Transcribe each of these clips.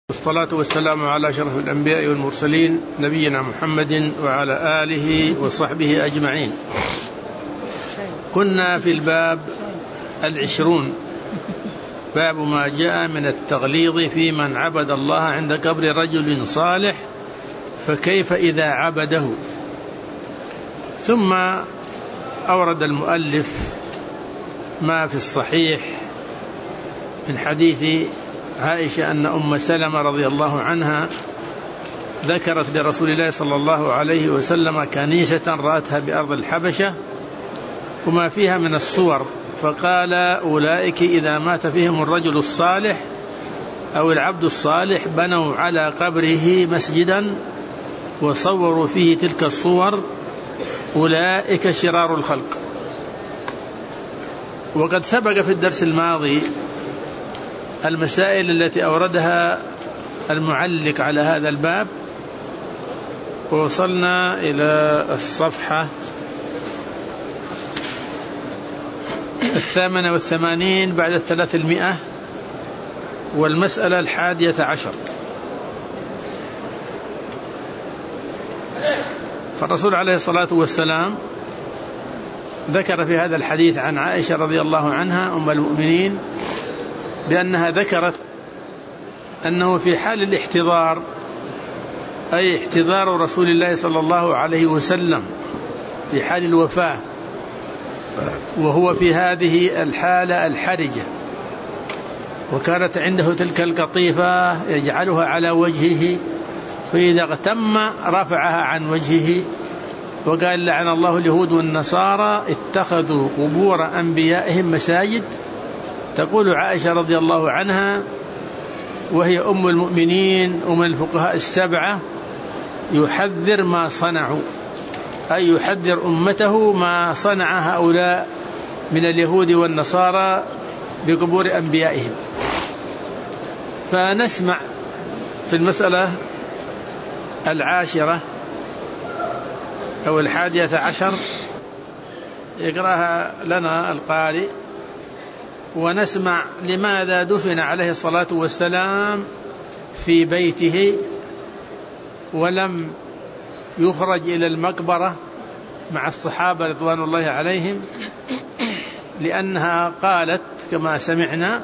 والصلاة والسلام على أشرف الأنبياء والمرسلين نبينا محمد وعلى آله وصحبه أجمعين. كنا في الباب 20 باب ما جاء من التغليظ في من عبد الله عند قبر رجل صالح فكيف إذا عبده. ثم أورد المؤلف ما في الصحيح من حديث عائشة أن أم سلمة رضي الله عنها ذكرت لرسول الله صلى الله عليه وسلم كنيسة رأتها بأرض الحبشة وما فيها من الصور، فقال أولئك إذا مات فيهم الرجل الصالح أو العبد الصالح بنوا على قبره مسجدا وصوروا فيه تلك الصور، أولئك شرار الخلق. وقد سبق في الدرس الماضي المسائل التي أوردها المعلق على هذا الباب، ووصلنا إلى الصفحة 88 بعد 300 والمسألة 11. فالرسول عليه الصلاة والسلام ذكر في هذا الحديث عن عائشة رضي الله عنها أم المؤمنين بأنها ذكرت أنه في حال الاحتضار، أي احتضار رسول الله صلى الله عليه وسلم في حال الوفاة وهو في هذه الحالة الحرجة، وكانت عنده تلك القطيفة يجعلها على وجهه، فإذا اغتم رفعها عن وجهه، وقال لعن الله اليهود والنصارى اتخذوا قبور أنبيائهم مساجد. تقول عائشة رضي الله عنها وهي أم المؤمنين ومن الفقهاء السبعة يحذر ما صنعوا، أي يحذر أمته ما صنع هؤلاء من اليهود والنصارى بقبور أنبيائهم. فنسمع في المسألة 10 أو 11 يقرأها لنا القارئ، ونسمع لماذا دفن عليه الصلاة والسلام في بيته ولم يخرج إلى المقبرة مع الصحابة رضوان الله عليهم، لأنها قالت كما سمعنا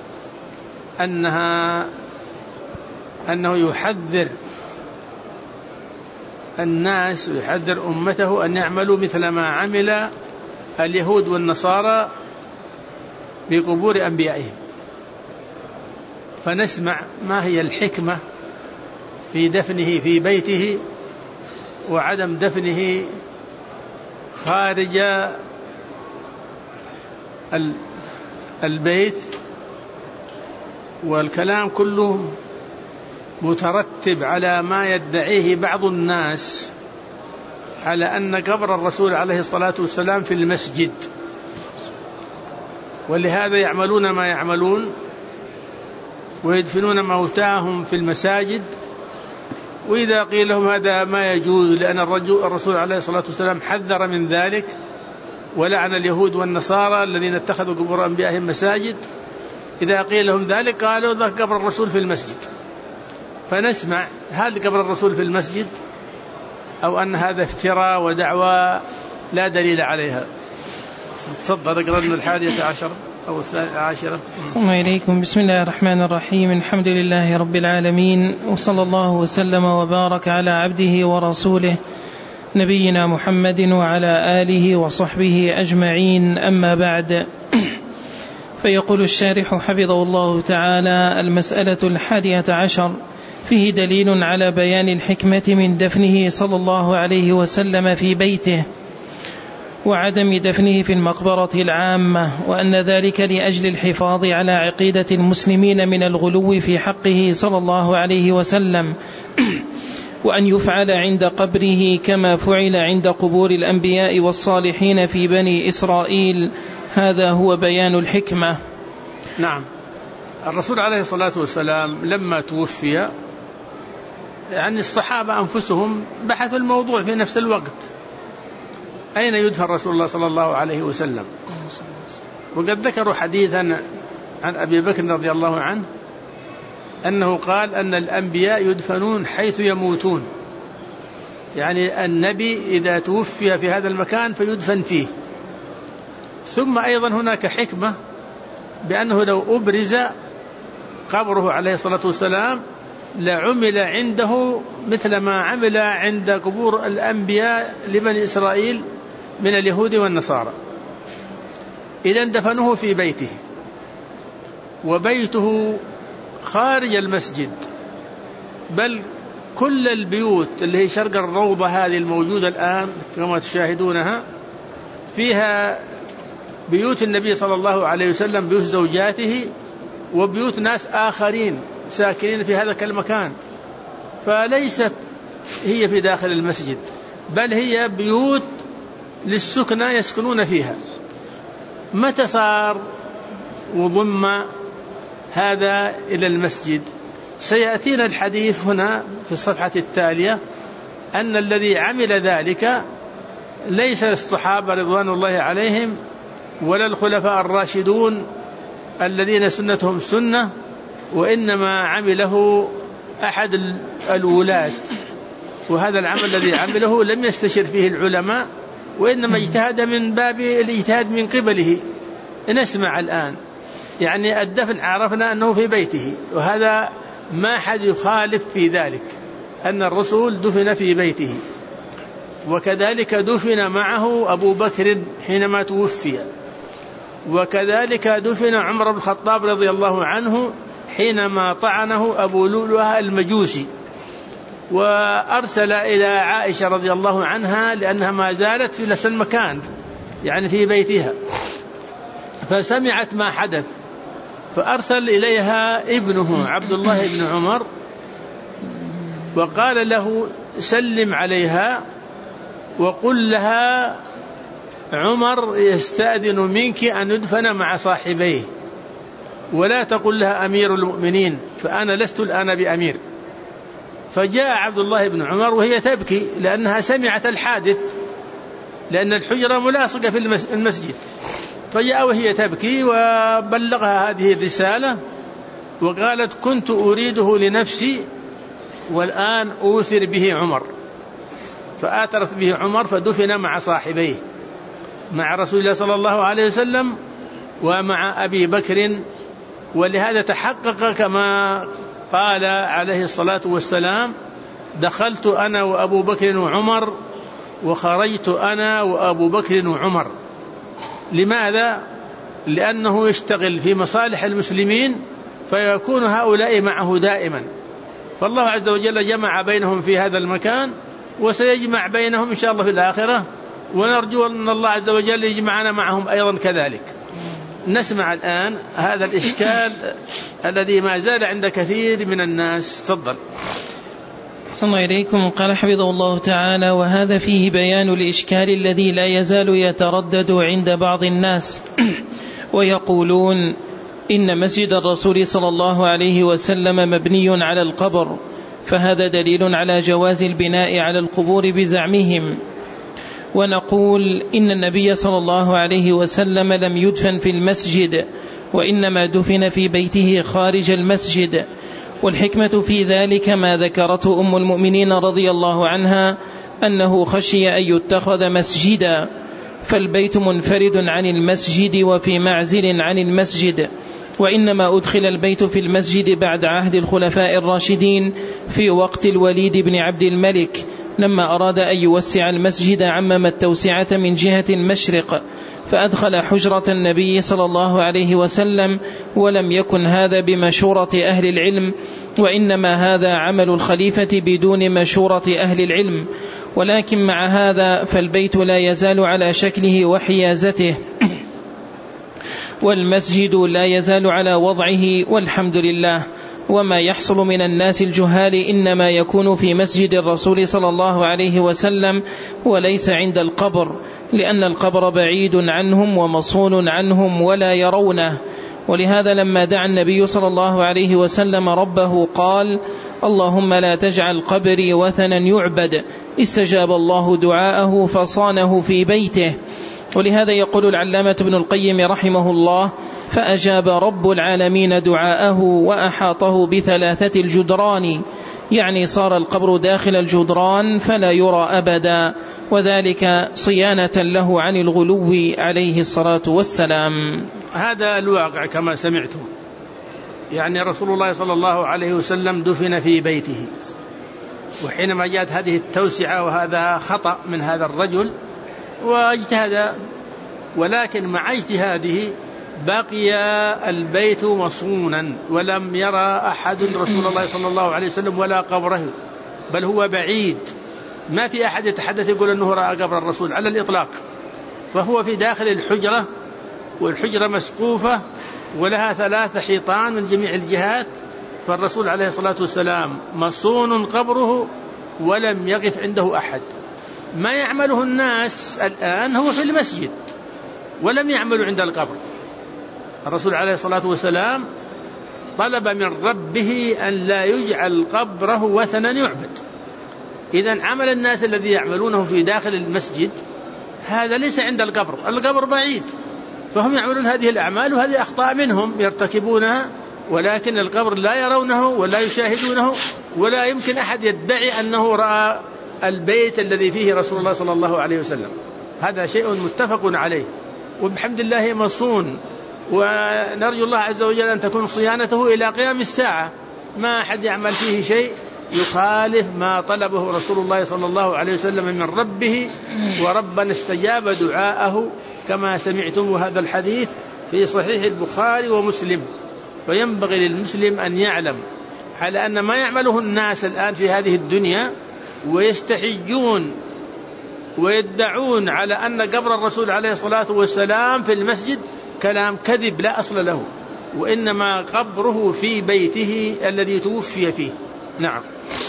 أنه يحذر الناس ويحذر أمته أن يعملوا مثل ما عمل اليهود والنصارى بقبور أنبيائهم. فنسمع ما هي الحكمة في دفنه في بيته وعدم دفنه خارج البيت، والكلام كله مترتب على ما يدعيه بعض الناس على أن قبر الرسول عليه الصلاة والسلام في المسجد، ولهذا يعملون ما يعملون ويدفنون موتاهم في المساجد. وإذا قيل لهم هذا ما يجوز لأن الرسول عليه الصلاة والسلام حذر من ذلك ولعن اليهود والنصارى الذين اتخذوا قبور أنبيائهم مساجد، إذا قيل لهم ذلك قالوا ذا قبر الرسول في المسجد. فنسمع هل قبر الرسول في المسجد أو أن هذا افتراء ودعوى لا دليل عليها. تفضل اقرأ لنا 11 أو 10. السلام عليكم. بسم الله الرحمن الرحيم. الحمد لله رب العالمين، وصلى الله وسلم وبارك على عبده ورسوله نبينا محمد وعلى آله وصحبه أجمعين، أما بعد. فيقول الشارح حفظه الله تعالى: المسألة 11 فيه دليل على بيان الحكمة من دفنه صلى الله عليه وسلم في بيته وعدم دفنه في المقبرة العامة، وأن ذلك لأجل الحفاظ على عقيدة المسلمين من الغلو في حقه صلى الله عليه وسلم، وأن يفعل عند قبره كما فعل عند قبور الأنبياء والصالحين في بني إسرائيل. هذا هو بيان الحكمة. نعم، الرسول عليه الصلاة والسلام لما توفي يعني الصحابة أنفسهم بحثوا الموضوع في نفس الوقت، أين يدفن رسول الله صلى الله عليه وسلم؟ وقد ذكروا حديثا عن أبي بكر رضي الله عنه أنه قال أن الأنبياء يدفنون حيث يموتون، يعني النبي إذا توفي في هذا المكان فيدفن فيه. ثم أيضا هناك حكمة بأنه لو أبرز قبره عليه الصلاة والسلام لعمل عنده مثل ما عمل عند قبور الأنبياء لبني إسرائيل من اليهود والنصارى. إذا دفنوه في بيته، وبيته خارج المسجد، بل كل البيوت اللي هي شرق الروضة هذه الموجودة الآن كما تشاهدونها فيها بيوت النبي صلى الله عليه وسلم، بيوت زوجاته وبيوت ناس آخرين ساكنين في هذا المكان، فليست هي في داخل المسجد، بل هي بيوت للسكنى يسكنون فيها. متى صار وضم هذا إلى المسجد؟ سيأتينا الحديث هنا في الصفحة التالية أن الذي عمل ذلك ليس الصحابة رضوان الله عليهم ولا الخلفاء الراشدون الذين سنتهم سنة، وإنما عمله أحد الولاة، وهذا العمل الذي عمله لم يستشر فيه العلماء، وإنما اجتهد من باب الاجتهاد من قبله. نسمع الآن يعني الدفن عرفنا أنه في بيته، وهذا ما حد يخالف في ذلك، أن الرسول دفن في بيته، وكذلك دفن معه أبو بكر حينما توفي، وكذلك دفن عمر بن الخطاب رضي الله عنه حينما طعنه أبو لؤلؤة المجوسي، وأرسل إلى عائشة رضي الله عنها لأنها ما زالت في نفس المكان يعني في بيتها، فسمعت ما حدث، فأرسل إليها ابنه عبد الله بن عمر وقال له سلم عليها وقل لها عمر يستأذن منك أن يدفن مع صاحبيه، ولا تقل لها أمير المؤمنين فأنا لست الآن بأمير. فجاء عبد الله بن عمر وهي تبكي لأنها سمعت الحادث، لأن الحجرة ملاصقة في المسجد، فجاء وهي تبكي وبلغها هذه الرسالة وقالت كنت أريده لنفسي والآن أوثر به عمر، فآثرت به عمر فدفن مع صاحبيه، مع رسول الله صلى الله عليه وسلم ومع أبي بكر. ولهذا تحقق كما قال عليه الصلاة والسلام دخلت أنا وأبو بكر وعمر وخرجت أنا وأبو بكر وعمر. لماذا؟ لأنه يشتغل في مصالح المسلمين فيكون هؤلاء معه دائما، فالله عز وجل جمع بينهم في هذا المكان وسيجمع بينهم إن شاء الله في الآخرة، ونرجو أن الله عز وجل يجمعنا معهم أيضا كذلك. نسمع الآن هذا الإشكال الذي ما زال عند كثير من الناس. تفضل. أحسن الله إليكم. قال حفظه الله تعالى: وهذا فيه بيان الإشكال الذي لا يزال يتردد عند بعض الناس ويقولون إن مسجد الرسول صلى الله عليه وسلم مبني على القبر، فهذا دليل على جواز البناء على القبور بزعمهم. ونقول إن النبي صلى الله عليه وسلم لم يدفن في المسجد، وإنما دفن في بيته خارج المسجد، والحكمة في ذلك ما ذكرته أم المؤمنين رضي الله عنها أنه خشي أن يتخذ مسجدا، فالبيت منفرد عن المسجد وفي معزل عن المسجد، وإنما أدخل البيت في المسجد بعد عهد الخلفاء الراشدين في وقت الوليد بن عبد الملك لما أراد أن يوسع المسجد عمم التوسعة من جهة المشرق، فأدخل حجرة النبي صلى الله عليه وسلم، ولم يكن هذا بمشورة أهل العلم، وإنما هذا عمل الخليفة بدون مشورة أهل العلم. ولكن مع هذا فالبيت لا يزال على شكله وحيازته، والمسجد لا يزال على وضعه والحمد لله. وما يحصل من الناس الجهال إنما يكون في مسجد الرسول صلى الله عليه وسلم وليس عند القبر، لأن القبر بعيد عنهم ومصون عنهم ولا يرونه. ولهذا لما دعا النبي صلى الله عليه وسلم ربه قال: اللهم لا تجعل قبري وثنا يعبد، استجاب الله دعاءه فصانه في بيته. ولهذا يقول العلامة ابن القيم رحمه الله: فأجاب رب العالمين دعاءه وأحاطه ب3 الجدران، يعني صار القبر داخل الجدران فلا يرى أبدا، وذلك صيانة له عن الغلو عليه الصلاة والسلام. هذا الواقع كما سمعتم، يعني رسول الله صلى الله عليه وسلم دفن في بيته، وحينما جاءت هذه التوسعة وهذا خطأ من هذا الرجل واجتهد، ولكن مع اجتهاده بقي البيت مصونا ولم يرى أحد رسول الله صلى الله عليه وسلم ولا قبره، بل هو بعيد، ما في أحد يتحدث يقول أنه رأى قبر الرسول على الإطلاق، فهو في داخل الحجرة، والحجرة مسقوفة ولها 3 حيطان من جميع الجهات، فالرسول عليه الصلاة والسلام مصون قبره ولم يقف عنده أحد. ما يعمله الناس الآن هو في المسجد ولم يعملوا عند القبر. الرسول عليه الصلاة والسلام طلب من ربه أن لا يجعل قبره وثنا يعبد. إذن عمل الناس الذي يعملونه في داخل المسجد هذا ليس عند القبر، القبر بعيد، فهم يعملون هذه الأعمال، وهذه أخطاء منهم يرتكبونها، ولكن القبر لا يرونه ولا يشاهدونه، ولا يمكن أحد يدعي أنه رأى البيت الذي فيه رسول الله صلى الله عليه وسلم. هذا شيء متفق عليه، وبحمد الله مصون، ونرجو الله عز وجل أن تكون صيانته إلى قيام الساعة، ما أحد يعمل فيه شيء يخالف ما طلبه رسول الله صلى الله عليه وسلم من ربه، وربنا استجاب دعاءه كما سمعتم. هذا الحديث في صحيح البخاري ومسلم، فينبغي للمسلم أن يعلم على أن ما يعمله الناس الآن في هذه الدنيا ويستحجون ويدعون على أن قبر الرسول عليه الصلاة والسلام في المسجد كلام كذب لا أصل له، وإنما قبره في بيته الذي توفي فيه. نعم.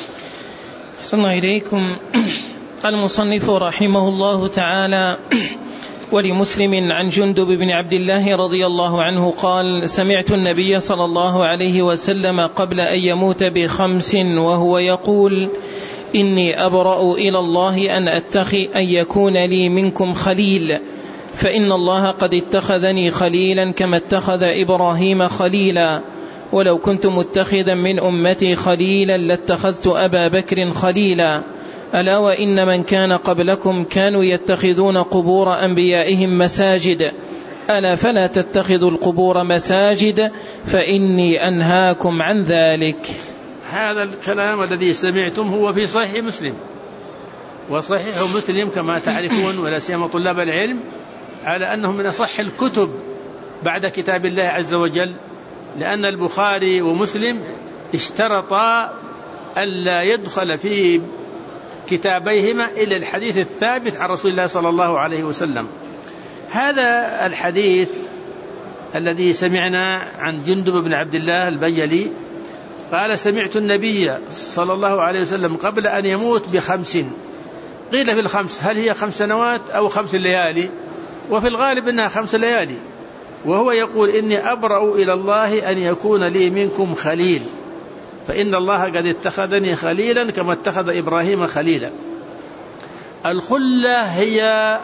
أحسن الله إليكم. المصنف رحمه الله تعالى: ولمسلم عن جندب بن عبد الله رضي الله عنه قال: سمعت النبي صلى الله عليه وسلم قبل أن يموت ب5 وهو يقول: إني أبرأ إلى الله أن يكون لي منكم خليل، فإن الله قد اتخذني خليلا كما اتخذ إبراهيم خليلا، ولو كنت متخذا من أمتي خليلا لاتخذت أبا بكر خليلا، ألا وإن من كان قبلكم كانوا يتخذون قبور أنبيائهم مساجد، ألا فلا تتخذوا القبور مساجد فإني أنهاكم عن ذلك. هذا الكلام الذي سمعتم هو في صحيح مسلم، وصحيح مسلم كما تعرفون ولا سيما طلاب العلم على أنه من أصح الكتب بعد كتاب الله عز وجل، لأن البخاري ومسلم اشترطا ألا يدخل في كتابيهما إلى الحديث الثابت عن رسول الله صلى الله عليه وسلم. هذا الحديث الذي سمعنا عن جندب بن عبد الله البجلي قال: سمعت النبي صلى الله عليه وسلم قبل أن يموت ب5. قيل في ال5 هل هي 5 سنوات أو 5 ليالي؟ وفي الغالب أنها 5 ليالي. وهو يقول: إني أبرأ إلى الله أن يكون لي منكم خليل، فإن الله قد اتخذني خليلا كما اتخذ إبراهيم خليلا. الخلة هي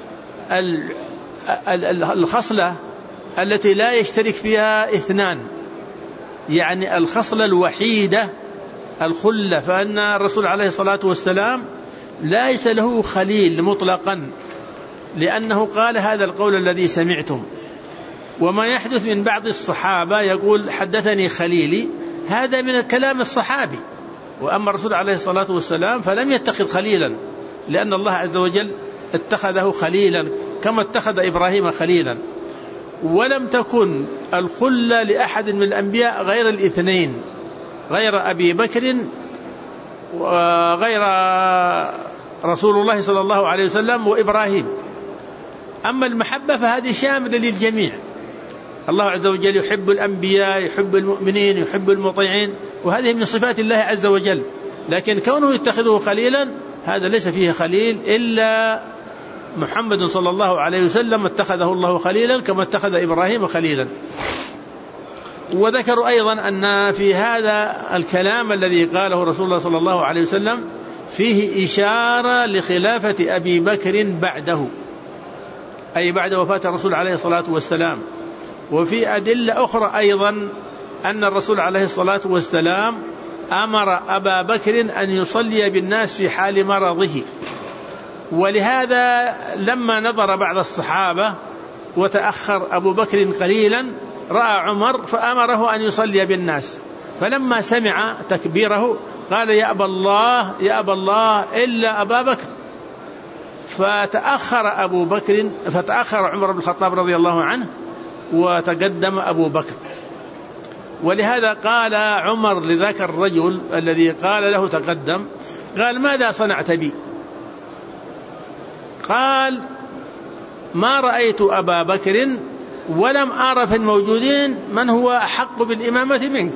الخصلة التي لا يشترك فيها 2، يعني الخصلة الوحيدة الخلة، فأن الرسول عليه الصلاة والسلام ليس له خليل مطلقا، لأنه قال هذا القول الذي سمعتم. وما يحدث من بعض الصحابة يقول: حدثني خليلي، هذا من الكلام الصحابي. وأما الرسول عليه الصلاة والسلام فلم يتخذ خليلا، لأن الله عز وجل اتخذه خليلا كما اتخذ إبراهيم خليلا. ولم تكن الخلة لأحد من الأنبياء غير 2، غير أبي بكر وغير رسول الله صلى الله عليه وسلم وإبراهيم. أما المحبة فهذه شاملة للجميع، الله عز وجل يحب الأنبياء، يحب المؤمنين، يحب المطيعين، وهذه من صفات الله عز وجل. لكن كونه يتخذه خليلا هذا ليس فيه خليل إلا محمد صلى الله عليه وسلم اتخذه الله خليلا كما اتخذ إبراهيم خليلا. وذكروا أيضا أن في هذا الكلام الذي قاله رسول الله صلى الله عليه وسلم فيه إشارة لخلافة أبي بكر بعده، أي بعد وفاة الرسول عليه الصلاة والسلام، وفي أدلة أخرى أيضا أن الرسول عليه الصلاة والسلام أمر أبا بكر أن يصلي بالناس في حال مرضه. ولهذا لما نظر بعض الصحابة وتأخر أبو بكر قليلا رأى عمر فأمره أن يصلي بالناس، فلما سمع تكبيره قال يا أبا الله إلا أبا بكر، فتأخر عمر بن الخطاب رضي الله عنه وتقدم أبو بكر. ولهذا قال عمر لذاك الرجل الذي قال له تقدم، قال ماذا صنعت بي؟ قال ما رأيت أبا بكر ولم أرى في الموجودين من هو أحق بالإمامة منك.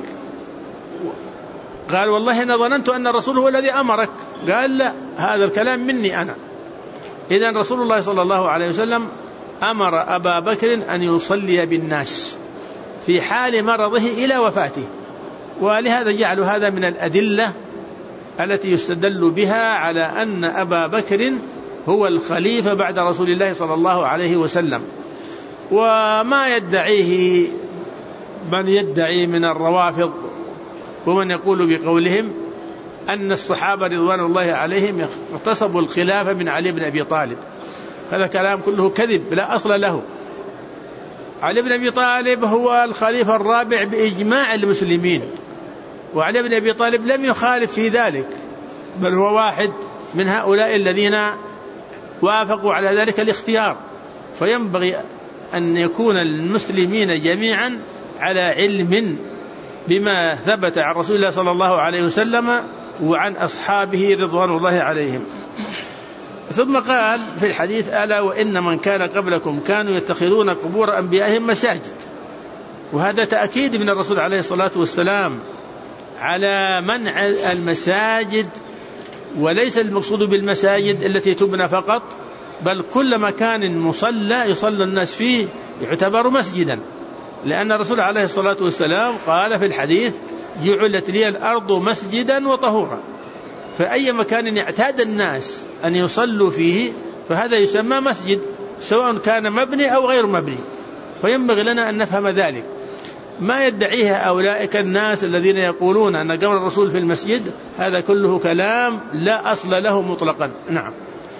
قال والله أنا ظننت أن الرسول هو الذي أمرك. قال لا، هذا الكلام مني أنا. إذن رسول الله صلى الله عليه وسلم أمر أبا بكر أن يصلي بالناس في حال مرضه إلى وفاته. ولهذا جعلوا هذا من الأدلة التي يستدل بها على أن أبا بكر هو الخليفة بعد رسول الله صلى الله عليه وسلم. وما يدعيه من يدعي من الروافض ومن يقول بقولهم أن الصحابة رضوان الله عليهم اغتصبوا الخلافة من علي بن أبي طالب، هذا كلام كله كذب لا أصل له. علي بن أبي طالب هو الخليفة الرابع بإجماع المسلمين، وعلي بن أبي طالب لم يخالف في ذلك، بل هو واحد من هؤلاء الذين وافقوا على ذلك الاختيار. فينبغي أن يكون المسلمين جميعا على علم بما ثبت عن رسول الله صلى الله عليه وسلم وعن أصحابه رضوان الله عليهم. ثم قال في الحديث ألا وإن من كان قبلكم كانوا يتخذون قبور أنبيائهم مساجد. وهذا تأكيد من الرسول عليه الصلاة والسلام على منع المساجد، وليس المقصود بالمساجد التي تبنى فقط، بل كل مكان مصلى يصلى الناس فيه يعتبر مسجدا، لأن الرسول عليه الصلاة والسلام قال في الحديث جعلت لي الأرض مسجدا وطهورا. فأي مكان يعتاد الناس أن يصلوا فيه فهذا يسمى مسجد، سواء كان مبني أو غير مبني. فينبغي لنا أن نفهم ذلك. ما يدعيه أولئك الناس الذين يقولون أن قبر الرسول في المسجد هذا كله كلام لا أصل له مطلقا. نعم.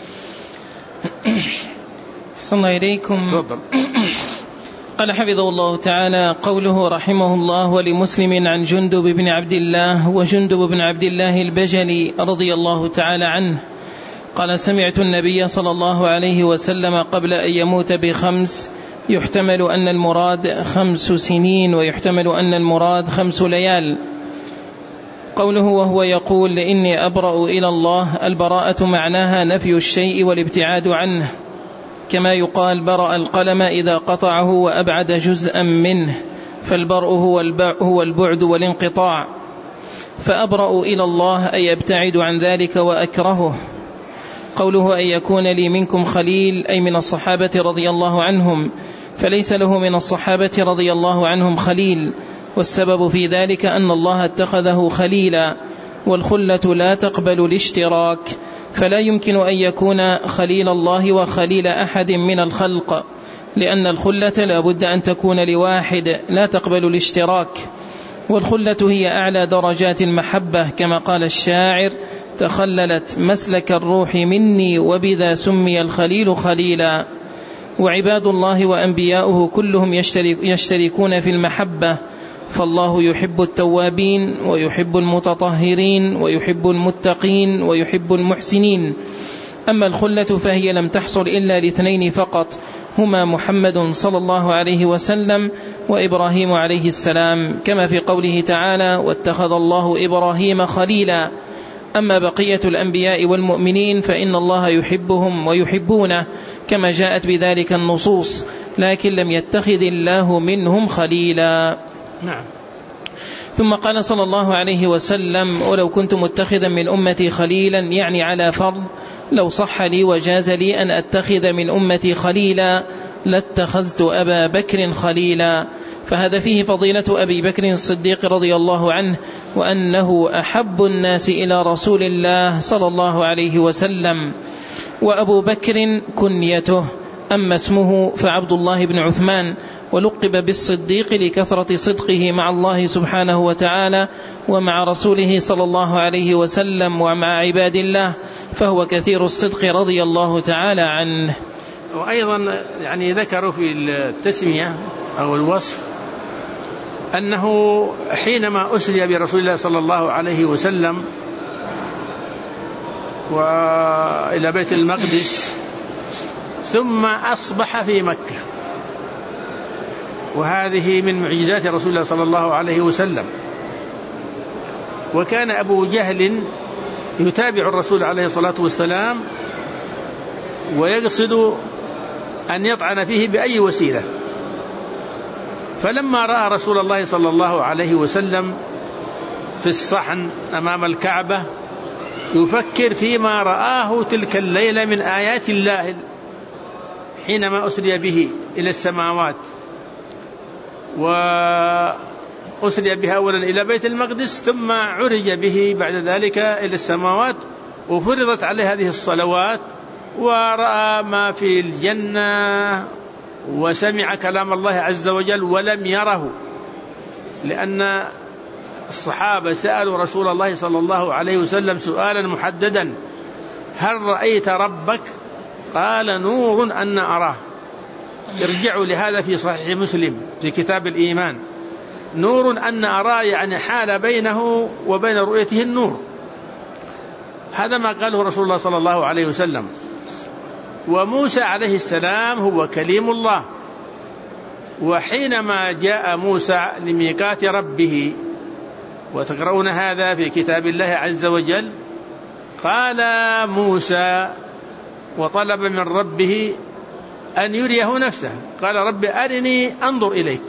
صلى الله إليكم. تفضل. قال حفظه الله تعالى قوله رحمه الله ولمسلم عن جندب بن عبد الله وجندب بن عبد الله البجلي رضي الله تعالى عنه قال سمعت النبي صلى الله عليه وسلم قبل أن يموت ب5 يحتمل أن المراد 5 سنين ويحتمل أن المراد 5 ليال. قوله وهو يقول إني أبرأ إلى الله، البراءة معناها نفي الشيء والابتعاد عنه، كما يقال برأ القلم إذا قطعه وأبعد جزءا منه، فالبرء هو البعد والانقطاع. فأبرأ إلى الله أي أبتعد عن ذلك وأكرهه. قوله أن يكون لي منكم خليل أي من الصحابة رضي الله عنهم، فليس له من الصحابة رضي الله عنهم خليل، والسبب في ذلك أن الله اتخذه خليلا، والخلة لا تقبل الاشتراك، فلا يمكن أن يكون خليل الله وخليل أحد من الخلق، لأن الخلة لا بد أن تكون لواحد لا تقبل الاشتراك. والخلة هي أعلى درجات المحبة، كما قال الشاعر تخللت مسلك الروح مني وبذا سمي الخليل خليلا. وعباد الله وأنبياؤه كلهم يشتركون في المحبة، فالله يحب التوابين ويحب المتطهرين ويحب المتقين ويحب المحسنين. أما الخلة فهي لم تحصل إلا ل2 فقط، هما محمد صلى الله عليه وسلم وإبراهيم عليه السلام، كما في قوله تعالى واتخذ الله إبراهيم خليلا. أما بقية الأنبياء والمؤمنين فإن الله يحبهم ويحبونه، كما جاءت بذلك النصوص، لكن لم يتخذ الله منهم خليلا. نعم. ثم قال صلى الله عليه وسلم ولو كنت متخذا من أمتي خليلا، يعني على فرض، لو صح لي وجاز لي أن أتخذ من أمتي خليلا لاتخذت أبا بكر خليلا. فهذا فيه فضيلة أبي بكر الصديق رضي الله عنه، وأنه أحب الناس إلى رسول الله صلى الله عليه وسلم. وأبو بكر كنيته أما اسمه فعبد الله بن عثمان، ولقب بالصديق لكثرة صدقه مع الله سبحانه وتعالى ومع رسوله صلى الله عليه وسلم ومع عباد الله، فهو كثير الصدق رضي الله تعالى عنه. وأيضا يعني ذكروا في التسمية أو الوصف أنه حينما أسري برسول الله صلى الله عليه وسلم وإلى بيت المقدس ثم أصبح في مكة، وهذه من معجزات رسول الله صلى الله عليه وسلم. وكان أبو جهل يتابع الرسول عليه الصلاة والسلام ويقصد أن يطعن فيه بأي وسيلة، فلما رأى رسول الله صلى الله عليه وسلم في الصحن أمام الكعبة يفكر فيما رآه تلك الليلة من آيات الله حينما أسري به إلى السماوات، وأسري به أولا إلى بيت المقدس ثم عرج به بعد ذلك إلى السماوات وفرضت عليه هذه الصلوات، ورأى ما في الجنة وسمع كلام الله عز وجل ولم يره، لأن الصحابة سألوا رسول الله صلى الله عليه وسلم سؤالا محددا: هل رأيت ربك؟ قال: نور أن أراه. ارجعوا لهذا في صحيح مسلم في كتاب الإيمان، نور أن أراه يعني حال بينه وبين رؤيته النور. هذا ما قاله رسول الله صلى الله عليه وسلم. وموسى عليه السلام هو كليم الله، وحينما جاء موسى لميقات ربه، وتقرؤون هذا في كتاب الله عز وجل، قال موسى وطلب من ربه أن يريه نفسه، قال: رب أرني أنظر إليك.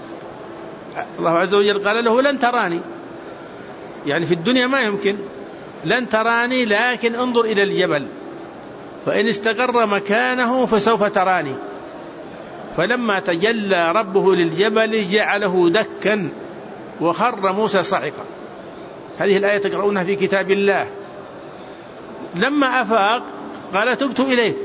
الله عز وجل قال له: لن تراني، يعني في الدنيا ما يمكن، لن تراني لكن انظر إلى الجبل فإن استقر مكانه فسوف تراني. فلما تجلى ربه للجبل جعله دكا وخر موسى صعقا. هذه الآية تقرؤونها في كتاب الله. لما أفاق قال: تبت إليك.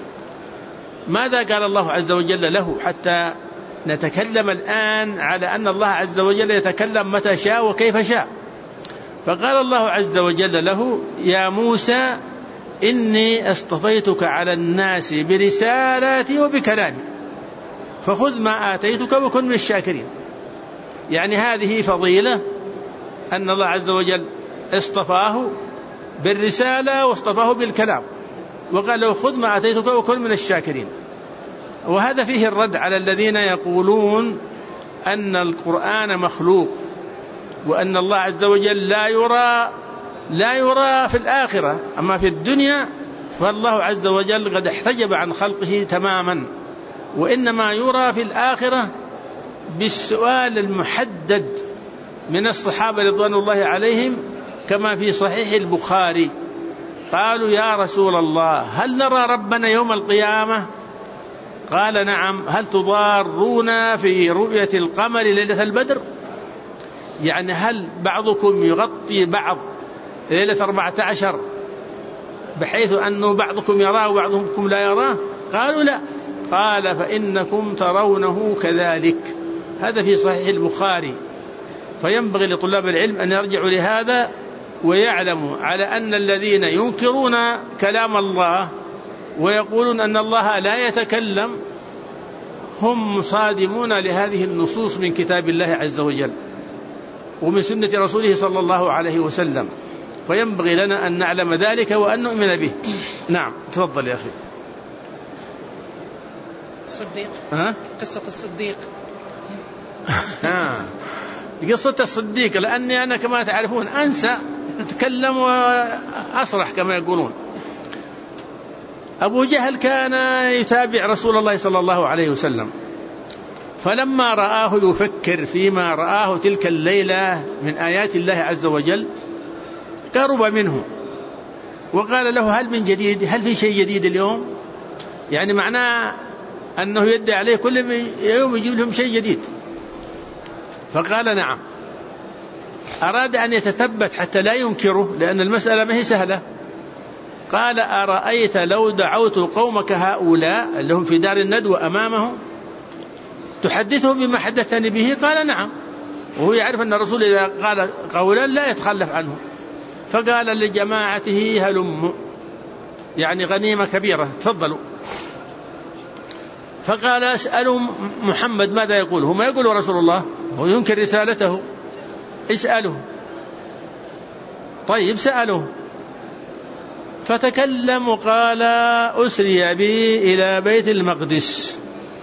ماذا قال الله عز وجل له؟ حتى نتكلم الآن على أن الله عز وجل يتكلم متى شاء وكيف شاء. فقال الله عز وجل له: يا موسى إني اصطفيتك على الناس برسالاتي وبكلامي فخذ ما آتيتك وكن من الشاكرين. يعني هذه فضيلة أن الله عز وجل اصطفاه بالرسالة واصطفاه بالكلام، وقال له: خذ ما آتيتك وكن من الشاكرين. وهذا فيه الرد على الذين يقولون أن القرآن مخلوق وأن الله عز وجل لا يرى في الآخرة، أما في الدنيا فالله عز وجل قد احتجب عن خلقه تماما، وإنما يرى في الآخرة بالسؤال المحدد من الصحابة رضوان الله عليهم، كما في صحيح البخاري قالوا: يا رسول الله هل نرى ربنا يوم القيامة؟ قال: نعم. هل تضارون في رؤية القمر ليلة البدر؟ يعني هل بعضكم يغطي بعض ليلة 14 بحيث أنه بعضكم يراه وبعضكم لا يراه؟ قالوا: لا. قال: فإنكم ترونه كذلك. هذا في صحيح البخاري. فينبغي لطلاب العلم أن يرجعوا لهذا ويعلموا على أن الذين ينكرون كلام الله ويقولون أن الله لا يتكلم هم مصادمون لهذه النصوص من كتاب الله عز وجل ومن سنة رسوله صلى الله عليه وسلم. فينبغي لنا أن نعلم ذلك وأن نؤمن به. نعم، تفضل يا أخي. الصديق. قصة الصديق. قصة الصديق، لأني أنا كما تعرفون أنسى أتكلم وأصرح كما يقولون. أبو جهل كان يتابع رسول الله صلى الله عليه وسلم، فلما رآه يفكر فيما رآه تلك الليلة من آيات الله عز وجل قرب منه وقال له: هل من جديد؟ هل في شيء جديد اليوم؟ يعني معناه أنه يدعي عليه كل يوم يجيب لهم شيء جديد. فقال: نعم. أراد أن يتثبت حتى لا ينكره، لأن المسألة ما هي سهلة، قال أرأيت لو دعوت قومك هؤلاء اللي هم في دار الندوة أمامهم تحدثهم بما حدثني به؟ قال نعم، وهو يعرف أن الرسول إذا قال قولا لا يتخلف عنه. فقال لجماعته هلم، يعني غنيمة كبيرة، تفضلوا. فقال اسألوا محمد ماذا يقول، هو ما يقول رسول الله، هو ينكر رسالته، اسأله. طيب سأله، فتكلم وقال أسري بي إلى بيت المقدس.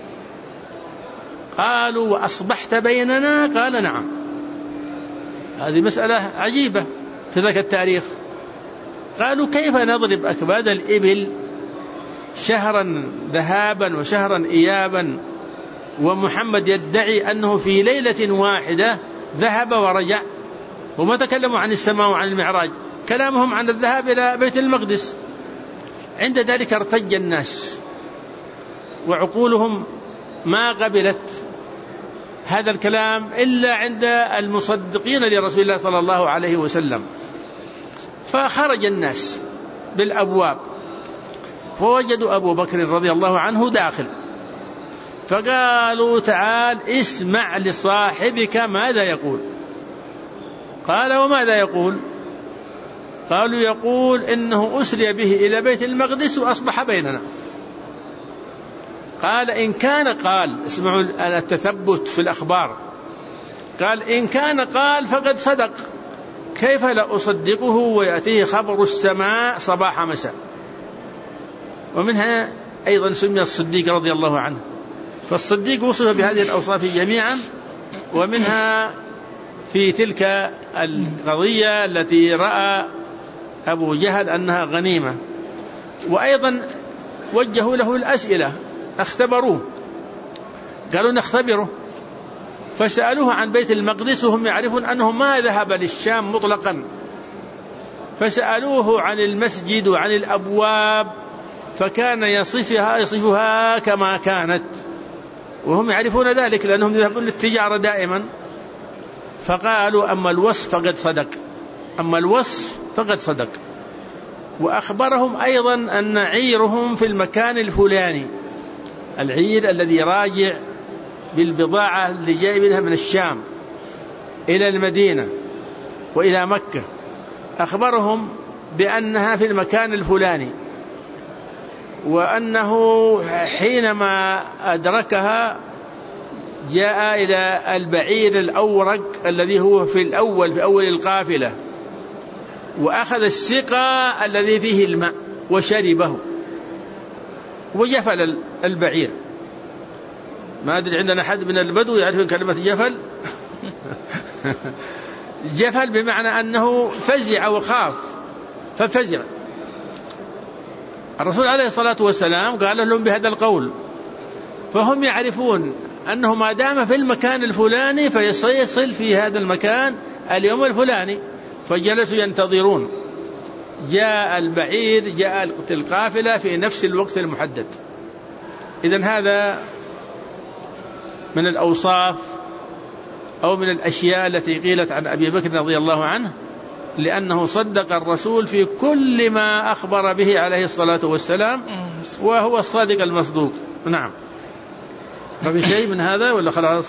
قالوا وأصبحت بيننا؟ قال نعم. هذه مسألة عجيبة في ذاك التاريخ. قالوا كيف نضرب أكباد الإبل شهرا ذهابا وشهرا إيابا ومحمد يدعي أنه في ليلة واحدة ذهب ورجع؟ وما تكلموا عن السماء وعن المعراج، كلامهم عن الذهاب إلى بيت المقدس. عند ذلك ارتج الناس وعقولهم ما قبلت هذا الكلام إلا عند المصدقين لرسول الله صلى الله عليه وسلم. فخرج الناس بالأبواب فوجدوا أبو بكر رضي الله عنه داخل، فقالوا تعال اسمع لصاحبك ماذا يقول. قال وماذا يقول؟ قالوا يقول إنه أسري به إلى بيت المقدس وأصبح بيننا. قال إن كان قال، اسمعوا التثبت في الأخبار، قال إن كان قال فقد صدق، كيف لا أصدقه ويأتيه خبر السماء صباح مساء. ومنها أيضا سمي الصديق رضي الله عنه، فالصديق وصف بهذه الأوصاف جميعا. ومنها في تلك القضية التي رأى أبو جهل أنها غنيمة، وأيضا وجهوا له الأسئلة، اختبروه، قالوا نختبره، فسألوه عن بيت المقدس وهم يعرفون أنه ما ذهب للشام مطلقا، فسألوه عن المسجد وعن الأبواب فكان يصفها كما كانت، وهم يعرفون ذلك لأنهم يذهبون للتجارة دائما. فقالوا أما الوصف فقد صدق، أما الوصف فقد صدق. وأخبرهم أيضا أن عيرهم في المكان الفلاني، العير الذي راجع بالبضاعة اللي جاي منها من الشام إلى المدينة وإلى مكة، أخبرهم بأنها في المكان الفلاني، وأنه حينما أدركها جاء إلى البعير الأورق الذي هو في أول القافلة، وأخذ السقا الذي فيه الماء وشربه وجفل البعير. ما أدري عندنا أحد من البدو يعرفون كلمة جفل؟ جفل بمعنى أنه فزع وخاف، ففزع. الرسول عليه الصلاة والسلام قال لهم بهذا القول، فهم يعرفون أنه ما دام في المكان الفلاني فيصل في هذا المكان اليوم الفلاني، فجلسوا ينتظرون. جاء البعير، جاءت القافلة في نفس الوقت المحدد. إذن هذا من الأوصاف أو من الأشياء التي قيلت عن أبي بكر رضي الله عنه، لأنه صدق الرسول في كل ما أخبر به عليه الصلاة والسلام، وهو الصادق المصدوق. نعم. ما في شيء من هذا ولا خلاص؟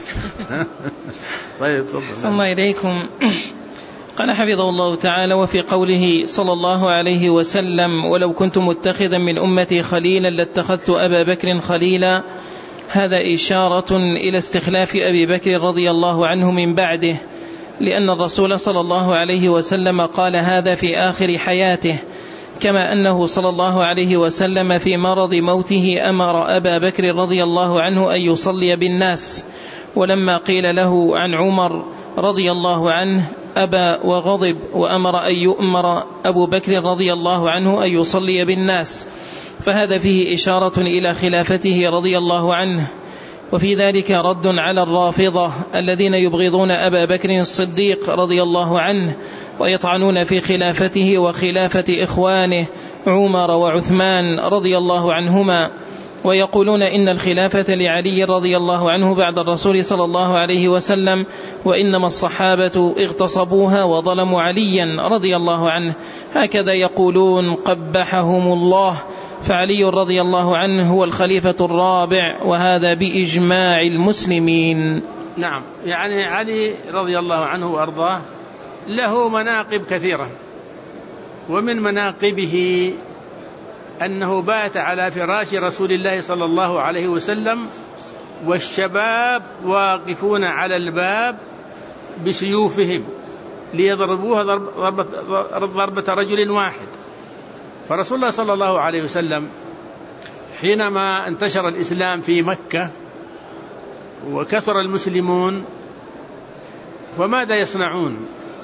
طيب تفضل. الله إليكم. قال حفظه الله تعالى: وفي قوله صلى الله عليه وسلم: ولو كنت متخذا من أمتي خليلا لاتخذت أبا بكر خليلا، هذا إشارة إلى استخلاف أبي بكر رضي الله عنه من بعده، لأن الرسول صلى الله عليه وسلم قال هذا في آخر حياته، كما أنه صلى الله عليه وسلم في مرض موته أمر أبا بكر رضي الله عنه أن يصلي بالناس، ولما قيل له عن عمر رضي الله عنه أبى وغضب، وأمر أن يؤمر أبو بكر رضي الله عنه أن يصلي بالناس، فهذا فيه إشارة إلى خلافته رضي الله عنه. وفي ذلك رد على الرافضة الذين يبغضون أبا بكر الصديق رضي الله عنه ويطعنون في خلافته وخلافة إخوانه عمر وعثمان رضي الله عنهما، ويقولون إن الخلافة لعلي رضي الله عنه بعد الرسول صلى الله عليه وسلم، وإنما الصحابة اغتصبوها وظلموا عليا رضي الله عنه. هكذا يقولون قبحهم الله، فعلي رضي الله عنه هو الخليفة الرابع، وهذا بإجماع المسلمين. نعم، يعني علي رضي الله عنه وأرضاه له مناقب كثيرة، ومن مناقبه أنه بات على فراش رسول الله صلى الله عليه وسلم والشباب واقفون على الباب بسيوفهم ليضربوها ضربة رجل واحد. فرسول الله صلى الله عليه وسلم حينما انتشر الإسلام في مكة وكثر المسلمون، فماذا يصنعون؟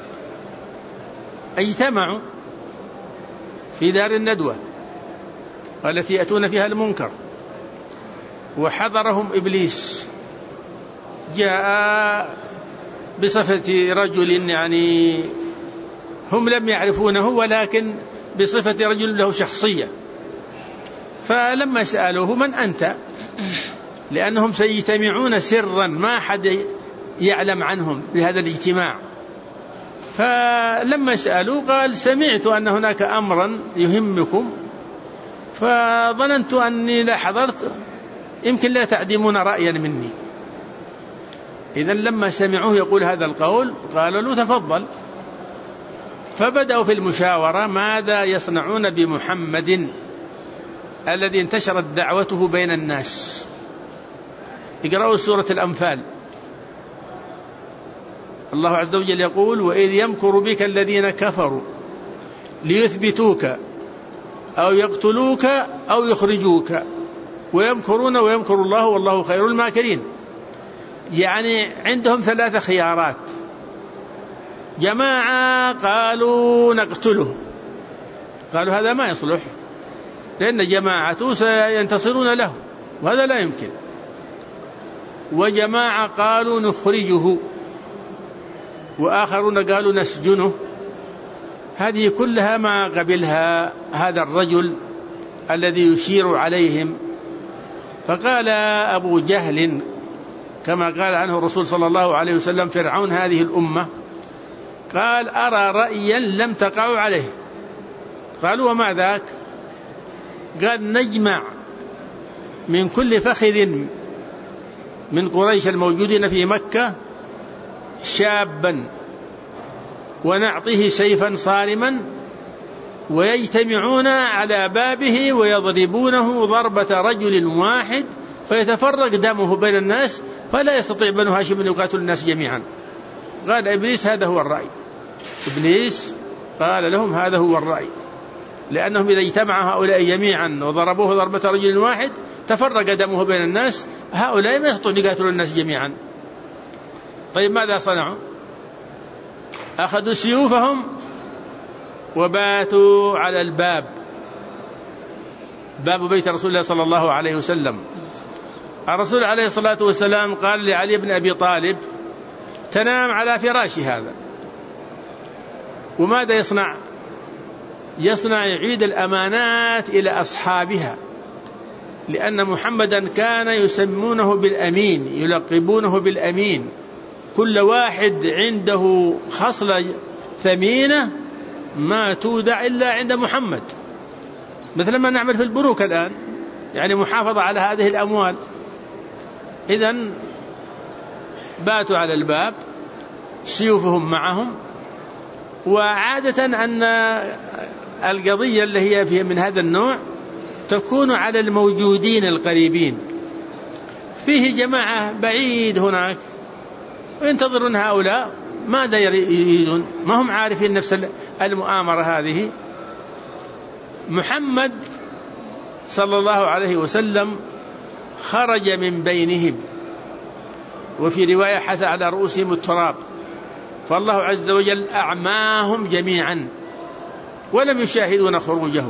اجتمعوا في دار الندوة التي يأتون فيها المنكر، وحضرهم إبليس، جاء بصفة رجل يعني هم لم يعرفونه، ولكن بصفة رجل له شخصية. فلما سألوه من أنت، لأنهم سيجتمعون سرا ما حد يعلم عنهم بهذا الاجتماع، فلما سألوا قال سمعت أن هناك أمرا يهمكم فظننت أني لا حضرت، يمكن لا تعدمون رأيا مني. إذن لما سمعوه يقول هذا القول قالوا له تفضل. فبدأوا في المشاورة ماذا يصنعون بمحمد الذي انتشرت دعوته بين الناس. اقرأوا سورة الأنفال، الله عز وجل يقول وإذ يمكر بك الذين كفروا ليثبتوك أو يقتلوك أو يخرجوك ويمكرون ويمكر الله والله خير الماكرين. يعني عندهم 3 خيارات. جماعة قالوا نقتله، قالوا هذا ما يصلح لأن جماعته سينتصرون له وهذا لا يمكن. وجماعة قالوا نخرجه، وآخرون قالوا نسجنه. هذه كلها ما قبلها هذا الرجل الذي يشير عليهم. فقال أبو جهل كما قال عنه الرسول صلى الله عليه وسلم فرعون هذه الأمة، قال أرى رأيا لم تقعوا عليه. قالوا وما ذاك؟ قال نجمع من كل فخذ من قريش الموجودين في مكة شابا ونعطيه سيفا صارما ويجتمعون على بابه ويضربونه ضربة رجل واحد فيتفرق دمه بين الناس فلا يستطيع بنو هاشم أن يقاتل الناس جميعا. قال إبليس هذا هو الرأي. إبليس قال لهم هذا هو الرأي، لأنهم إذا اجتمع هؤلاء جميعا وضربوه ضربة رجل واحد تفرق دمه بين الناس، هؤلاء ما يستطيعون يقاتلوا الناس جميعا. طيب ماذا صنعوا؟ أخذوا سيوفهم وباتوا على الباب، باب بيت رسول الله صلى الله عليه وسلم. الرسول عليه الصلاة والسلام قال لعلي بن أبي طالب تنام على فراش هذا. وماذا يصنع؟ يصنع يعيد الأمانات إلى أصحابها، لأن محمدا كان يسمونه بالأمين، يلقبونه بالأمين. كل واحد عنده خصلة ثمينة ما تودع إلا عند محمد، مثل ما نعمل في البنوك الآن، يعني محافظة على هذه الأموال. إذن باتوا على الباب سيوفهم معهم. وعادة أن القضية اللي هي فيها من هذا النوع تكون على الموجودين القريبين. فيه جماعة بعيد هناك وينتظرون هؤلاء ماذا يريدون، ما هم عارفين نفس المؤامرة هذه. محمد صلى الله عليه وسلم خرج من بينهم، وفي رواية حث على رؤوسهم التراب، فالله عز وجل أعماهم جميعا ولم يشاهدون خروجه.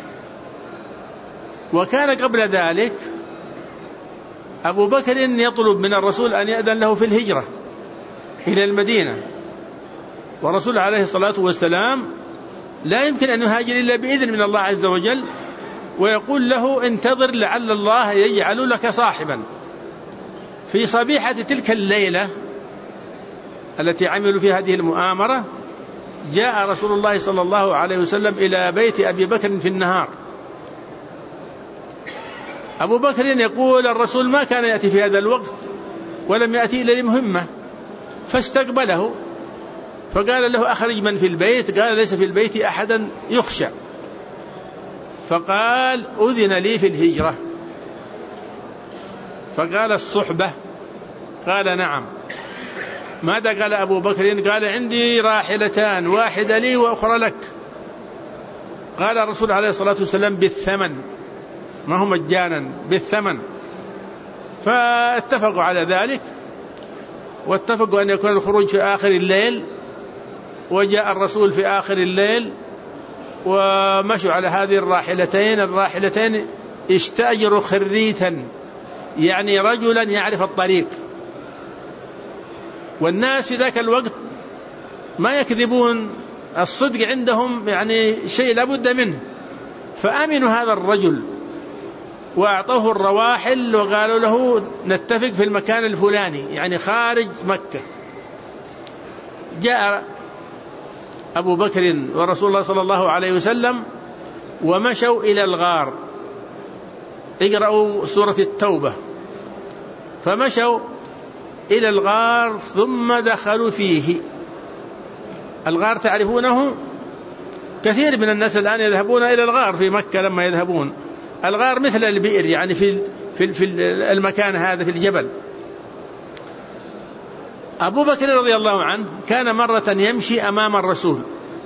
وكان قبل ذلك أبو بكر يطلب من الرسول أن يأذن له في الهجرة إلى المدينة، ورسول عليه الصلاة والسلام لا يمكن أن يهاجر إلا بإذن من الله عز وجل، ويقول له انتظر لعل الله يجعل لك صاحبا. في صبيحة تلك الليلة التي عملوا في هذه المؤامرة جاء رسول الله صلى الله عليه وسلم إلى بيت أبي بكر في النهار. أبو بكر يقول الرسول ما كان يأتي في هذا الوقت ولم يأتي إلا لمهمة، فاستقبله فقال له أخرج من في البيت، قال ليس في البيت أحدا يخشى. فقال أذن لي في الهجرة. فقال الصحبة، قال نعم. ماذا قال أبو بكر؟ قال عندي راحلتان، واحدة لي وأخرى لك. قال الرسول عليه الصلاة والسلام بالثمن، ما هو مجانا، بالثمن. فاتفقوا على ذلك، واتفقوا أن يكون الخروج في آخر الليل. وجاء الرسول في آخر الليل ومشوا على هذه الراحلتين استأجروا خريتا، يعني رجلا يعرف الطريق. والناس في ذاك الوقت ما يكذبون، الصدق عندهم يعني شيء لابد منه. فأمنوا هذا الرجل وأعطوه الرواحل وقالوا له نتفق في المكان الفلاني، يعني خارج مكة. جاء أبو بكر ورسول الله صلى الله عليه وسلم ومشوا إلى الغار. اقرأوا سورة التوبة. فمشوا إلى الغار ثم دخلوا فيه. الغار تعرفونه، كثير من الناس الآن يذهبون إلى الغار في مكة. لما يذهبون الغار مثل البئر، يعني في المكان هذا في الجبل. أبو بكر رضي الله عنه كان مرة يمشي أمام الرسول،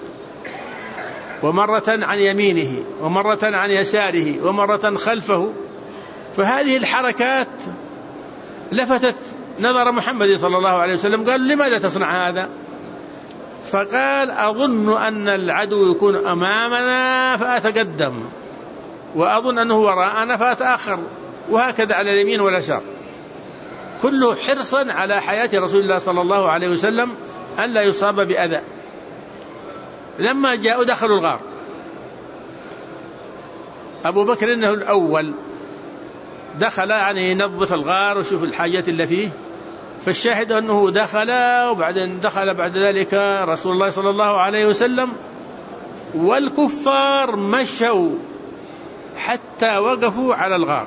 ومرة عن يمينه، ومرة عن يساره، ومرة خلفه. فهذه الحركات لفتت نظر محمد صلى الله عليه وسلم. قال لماذا تصنع هذا؟ فقال أظن أن العدو يكون أمامنا فأتقدم، وأظن أنه وراءنا فأتأخر، وهكذا على اليمين واليسار، كله حرصا على حياة رسول الله صلى الله عليه وسلم أن لا يصاب بأذى. لما جاءوا دخلوا الغار. أبو بكر إنه الأول دخل، يعني ينظف الغار وشوف الحاجات اللي فيه. فالشاهد أنه دخل، وبعدين دخل بعد ذلك رسول الله صلى الله عليه وسلم، والكفار مشوا حتى وقفوا على الغار.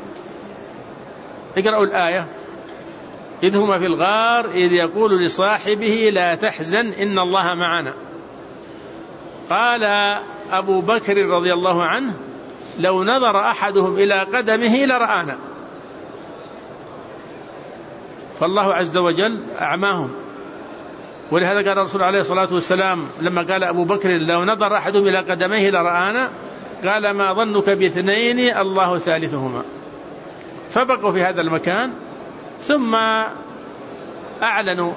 اقرأوا الآية: إذ هما في الغار إذ يقول لصاحبه لا تحزن إن الله معنا. قال أبو بكر رضي الله عنه لو نظر أحدهم إلى قدمه لرآنا. فالله عز وجل أعماهم. ولهذا قال الرسول عليه الصلاة والسلام لما قال أبو بكر لو نظر أحدهم إلى قدميه لرآنا، قال ما ظنك باثنين الله ثالثهما. فبقوا في هذا المكان، ثم أعلنوا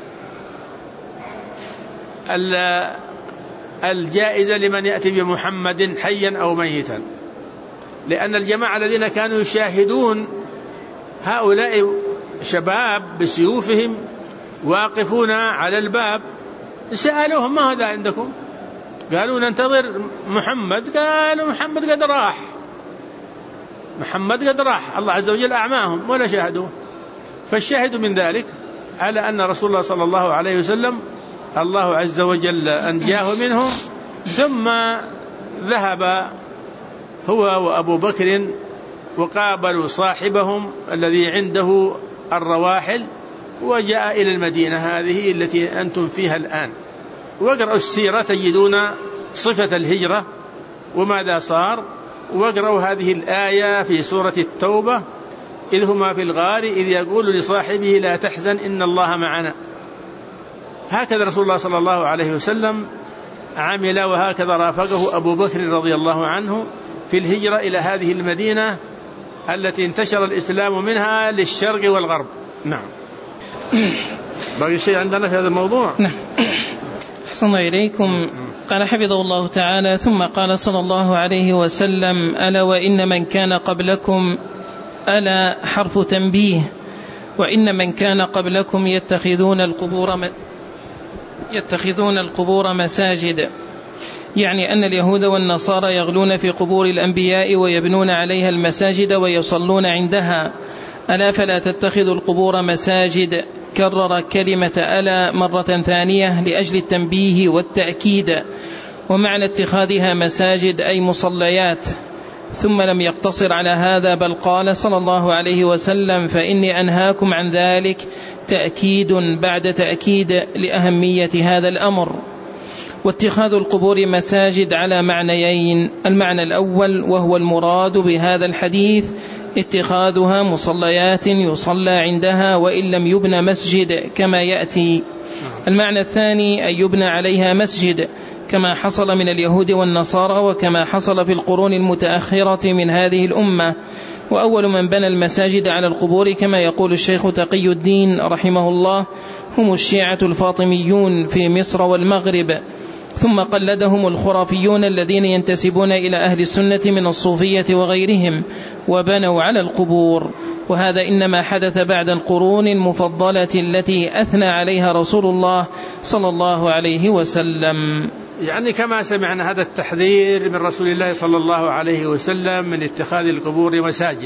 الجائزة لمن يأتي بمحمد حيا أو ميتا. لأن الجماعة الذين كانوا يشاهدون هؤلاء شباب بسيوفهم واقفون على الباب، سألوهم ما هذا عندكم؟ قالوا ننتظر محمد. قالوا محمد قد راح، محمد قد راح، الله عز وجل أعماهم ولا شاهدوه. فالشاهد من ذلك على أن رسول الله صلى الله عليه وسلم الله عز وجل أنجاه منهم. ثم ذهب هو وأبو بكر وقابلوا صاحبهم الذي عنده الرواحل، وجاء إلى المدينة هذه التي أنتم فيها الآن. واقرأوا السيرة تجدون صفة الهجرة وماذا صار. واقرأوا هذه الآية في سورة التوبة: إذ هما في الغار إذ يقول لصاحبه لا تحزن إن الله معنا. هكذا رسول الله صلى الله عليه وسلم عمل، وهكذا رافقه أبو بكر رضي الله عنه في الهجرة إلى هذه المدينة التي انتشر الإسلام منها للشرق والغرب. نعم. باقي شيء عندنا في هذا الموضوع؟ نعم. أحسن إليكم. قال حفظه الله تعالى: ثم قال صلى الله عليه وسلم: ألا وإن من كان قبلكم، ألا حرف تنبيه، وإن من كان قبلكم يتخذون القبور مساجد. يعني أن اليهود والنصارى يغلون في قبور الأنبياء ويبنون عليها المساجد ويصلون عندها. ألا فلا تتخذوا القبور مساجد. كرر كلمة ألا مرة ثانية لأجل التنبيه والتأكيد. ومعنى اتخاذها مساجد أي مصليات. ثم لم يقتصر على هذا بل قال صلى الله عليه وسلم فإني أنهاكم عن ذلك، تأكيد بعد تأكيد لأهمية هذا الأمر. واتخاذ القبور مساجد على معنيين: المعنى الأول وهو المراد بهذا الحديث اتخاذها مصليات يصلى عندها وإن لم يبنى مسجد كما يأتي. المعنى الثاني أن يبنى عليها مسجد كما حصل من اليهود والنصارى وكما حصل في القرون المتأخرة من هذه الأمة. وأول من بنى المساجد على القبور كما يقول الشيخ تقي الدين رحمه الله هم الشيعة الفاطميون في مصر والمغرب، ثم قلدهم الخرافيون الذين ينتسبون إلى أهل السنة من الصوفية وغيرهم وبنوا على القبور. وهذا إنما حدث بعد القرون المفضلة التي أثنى عليها رسول الله صلى الله عليه وسلم. يعني كما سمعنا هذا التحذير من رسول الله صلى الله عليه وسلم من اتخاذ القبور مساجد.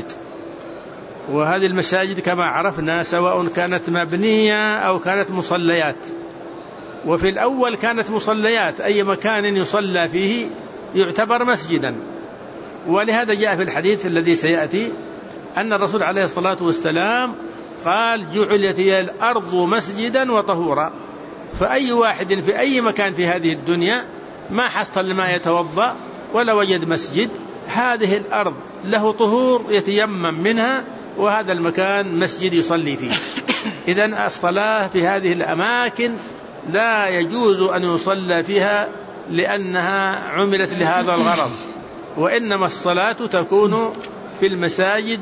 وهذه المساجد كما عرفنا سواء كانت مبنية أو كانت مصليات، وفي الأول كانت مصليات، أي مكان يصلى فيه يعتبر مسجدا. ولهذا جاء في الحديث الذي سيأتي أن الرسول عليه الصلاة والسلام قال جعلت الأرض مسجدا وطهورا. فأي واحد في أي مكان في هذه الدنيا ما حصل ما يتوضأ ولا وجد مسجد، هذه الأرض له طهور يتيمم منها، وهذا المكان مسجد يصلي فيه. إذن الصلاة في هذه الأماكن لا يجوز أن يصلى فيها لأنها عملت لهذا الغرض، وإنما الصلاة تكون في المساجد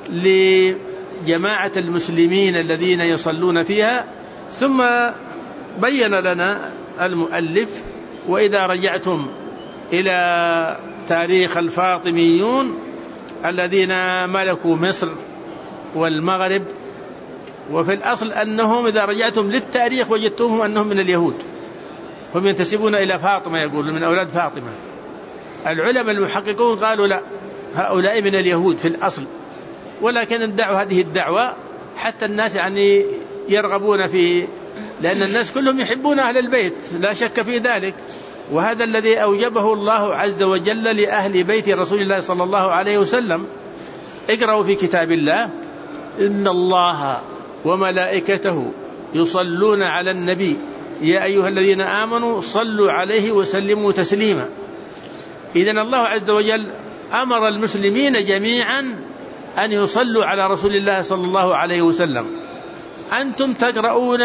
لجماعة المسلمين الذين يصلون فيها. ثم بين لنا المؤلف: وإذا رجعتم إلى تاريخ الفاطميون الذين ملكوا مصر والمغرب، وفي الأصل أنهم إذا رجعتم للتاريخ وجدتمهم أنهم من اليهود، هم ينتسبون إلى فاطمة، يقولون من أولاد فاطمة. العلماء المحققون قالوا لا، هؤلاء من اليهود في الأصل، ولكن ادعوا هذه الدعوة حتى الناس يعني يرغبون في، لأن الناس كلهم يحبون أهل البيت لا شك في ذلك، وهذا الذي أوجبه الله عز وجل لأهل بيت رسول الله صلى الله عليه وسلم. اقرأوا في كتاب الله: إن الله وملائكته يصلون على النبي يا أيها الذين آمنوا صلوا عليه وسلموا تسليما. إذن الله عز وجل أمر المسلمين جميعا أن يصلوا على رسول الله صلى الله عليه وسلم. أنتم تقرؤون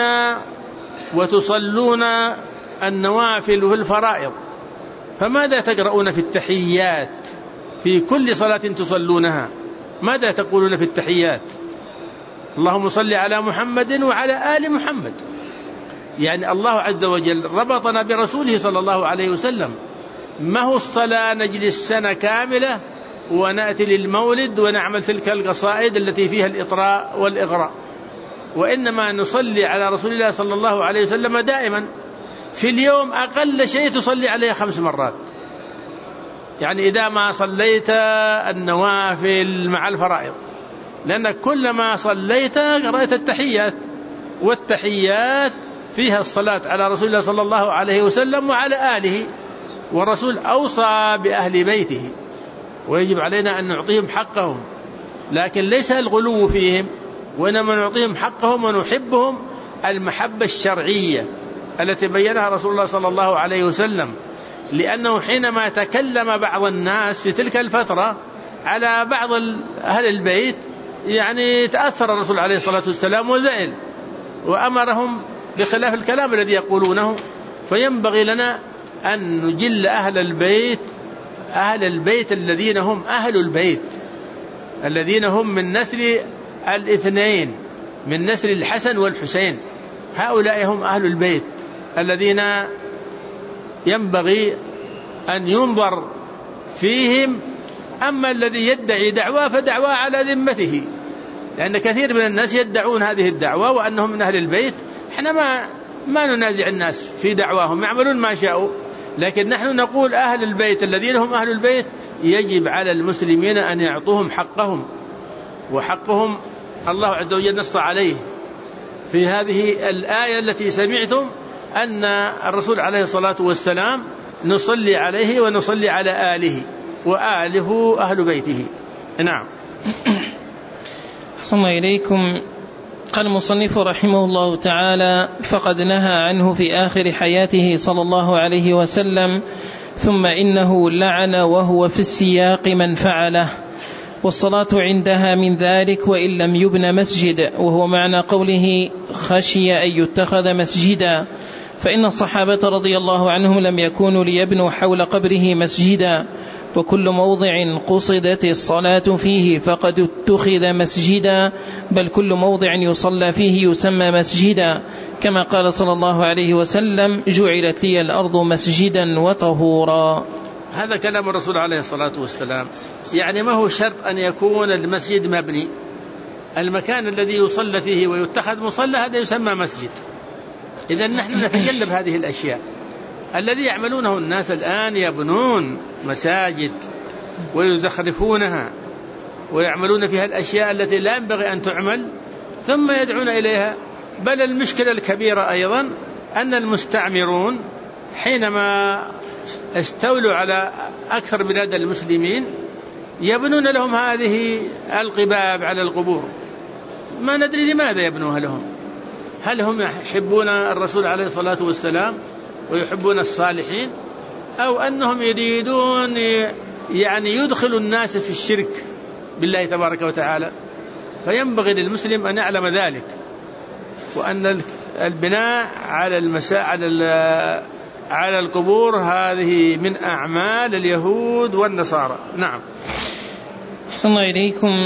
وتصلون النوافل والفرائض، فماذا تقرؤون في التحيات؟ في كل صلاة تصلونها ماذا تقولون في التحيات؟ اللهم صل على محمد وعلى آل محمد. يعني الله عز وجل ربطنا برسوله صلى الله عليه وسلم. ما هو الصلاة نجلس سنة كاملة ونأتي للمولد ونعمل تلك القصائد التي فيها الإطراء والإغراء، وإنما نصلي على رسول الله صلى الله عليه وسلم دائما. في اليوم أقل شيء تصلي عليه 5 مرات. يعني إذا ما صليت النوافل مع الفرائض، لأنك كلما صليت قرأت التحيات، والتحيات فيها الصلاة على رسول الله صلى الله عليه وسلم وعلى آله. والرسول أوصى بأهل بيته ويجب علينا أن نعطيهم حقهم، لكن ليس الغلو فيهم، وإنما نعطيهم حقهم ونحبهم المحبة الشرعية التي بينها رسول الله صلى الله عليه وسلم. لأنه حينما تكلم بعض الناس في تلك الفترة على بعض أهل البيت يعني تأثر الرسول عليه الصلاة والسلام وزعل وأمرهم بخلاف الكلام الذي يقولونه. فينبغي لنا أن نجل أهل البيت الذين هم أهل البيت، الذين هم من نسل الاثنين، من نسل الحسن والحسين. هؤلاء هم أهل البيت الذين ينبغي أن ينظر فيهم. أما الذي يدعي دعوة فدعوة على ذمته، لأن كثير من الناس يدعون هذه الدعوة وأنهم من أهل البيت. احنا ما ننازع الناس في دعواهم، يعملون ما شاءوا، لكن نحن نقول أهل البيت الذين هم أهل البيت يجب على المسلمين أن يعطوهم حقهم، وحقهم الله عز وجل نص عليه في هذه الآية التي سمعتم أن الرسول عليه الصلاة والسلام نصلي عليه ونصلي على آله، وآله أهل بيته. نعم. أحسن الله إليكم. قال المصنف رحمه الله تعالى: فقد نهى عنه في آخر حياته صلى الله عليه وسلم، ثم إنه لعن وهو في السياق من فعله، والصلاة عندها من ذلك وإن لم يبن مسجد، وهو معنى قوله خشي أن يتخذ مسجدا، فإن الصحابة رضي الله عنهم لم يكونوا ليبنوا حول قبره مسجدا، وكل موضع قصدت الصلاة فيه فقد اتخذ مسجدا، بل كل موضع يصلى فيه يسمى مسجدا، كما قال صلى الله عليه وسلم: جعلت لي الأرض مسجدا وطهورا. هذا كلام الرسول عليه الصلاة والسلام، يعني ما هو شرط أن يكون المسجد مبني، المكان الذي يصلى فيه ويتخذ مصلى هذا يسمى مسجد. إذن نحن نتجنب هذه الأشياء. الذي يعملونه الناس الآن يبنون مساجد ويزخرفونها ويعملون فيها الأشياء التي لا ينبغي أن تعمل ثم يدعون إليها. بل المشكلة الكبيرة أيضا أن المستعمرون حينما استولوا على أكثر بلاد المسلمين يبنون لهم هذه القباب على القبور، ما ندري لماذا يبنوها لهم. هل هم يحبون الرسول عليه الصلاة والسلام ويحبون الصالحين، أو أنهم يريدون يعني يدخلوا الناس في الشرك بالله تبارك وتعالى؟ فينبغي للمسلم أن يعلم ذلك، وأن البناء على القبور هذه من أعمال اليهود والنصارى. نعم. أحسن الله إليكم.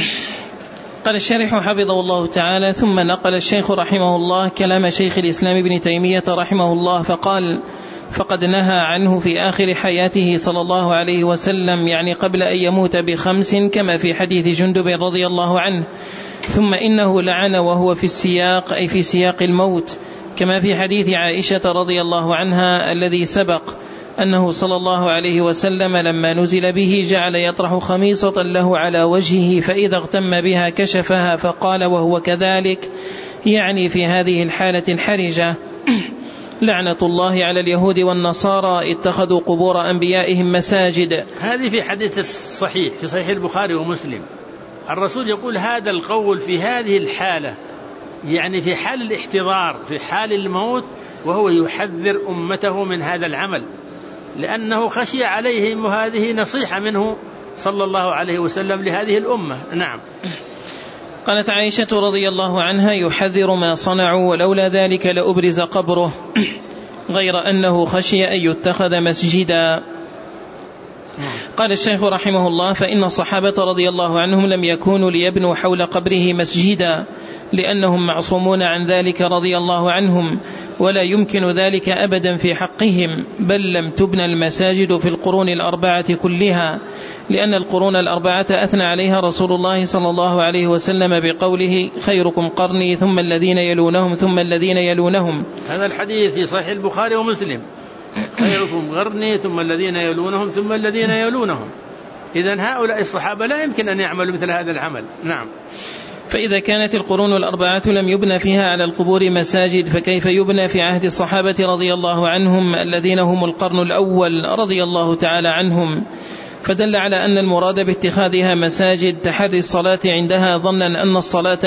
قال الشارح حفظه الله تعالى: ثم نقل الشيخ رحمه الله كلام شيخ الإسلام ابن تيمية رحمه الله فقال: فقد نهى عنه في آخر حياته صلى الله عليه وسلم، يعني قبل أن يموت ب5، كما في حديث جندب رضي الله عنه. ثم إنه لعن وهو في السياق، أي في سياق الموت، كما في حديث عائشة رضي الله عنها الذي سبق، أنه صلى الله عليه وسلم لما نزل به جعل يطرح خميصة له على وجهه، فإذا اغتم بها كشفها، فقال وهو كذلك، يعني في هذه الحالة الحرجة: لعنة الله على اليهود والنصارى اتخذوا قبور أنبيائهم مساجد. هذه في حديث الصحيح في صحيح البخاري ومسلم، الرسول يقول هذا القول في هذه الحالة، يعني في حال الاحتضار، في حال الموت، وهو يحذر أمته من هذا العمل لأنه خشي عليهم، وهذه نصيحة منه صلى الله عليه وسلم لهذه الأمة. نعم. قالت عائشة رضي الله عنها: يحذر ما صنعوا، ولولا ذلك لأبرز قبره، غير أنه خشي أن يتخذ مسجدا. قال الشيخ رحمه الله: فإن الصحابة رضي الله عنهم لم يكونوا ليبنوا حول قبره مسجدا، لأنهم معصومون عن ذلك رضي الله عنهم، ولا يمكن ذلك أبدا في حقهم، بل لم تبنى المساجد في القرون الأربعة كلها، لأن القرون الأربعة أثنى عليها رسول الله صلى الله عليه وسلم بقوله: خيركم قرني ثم الذين يلونهم ثم الذين يلونهم. هذا الحديث في صحيح البخاري ومسلم: خيركم قرني ثم الذين يلونهم ثم الذين يلونهم. إذن هؤلاء الصحابة لا يمكن أن يعملوا مثل هذا العمل. نعم. فإذا كانت القرون الأربعة لم يبنى فيها على القبور مساجد، فكيف يبنى في عهد الصحابة رضي الله عنهم الذين هم القرن الأول رضي الله تعالى عنهم؟ فدل على أن المراد باتخاذها مساجد تحري الصلاة عندها، ظنا أن الصلاة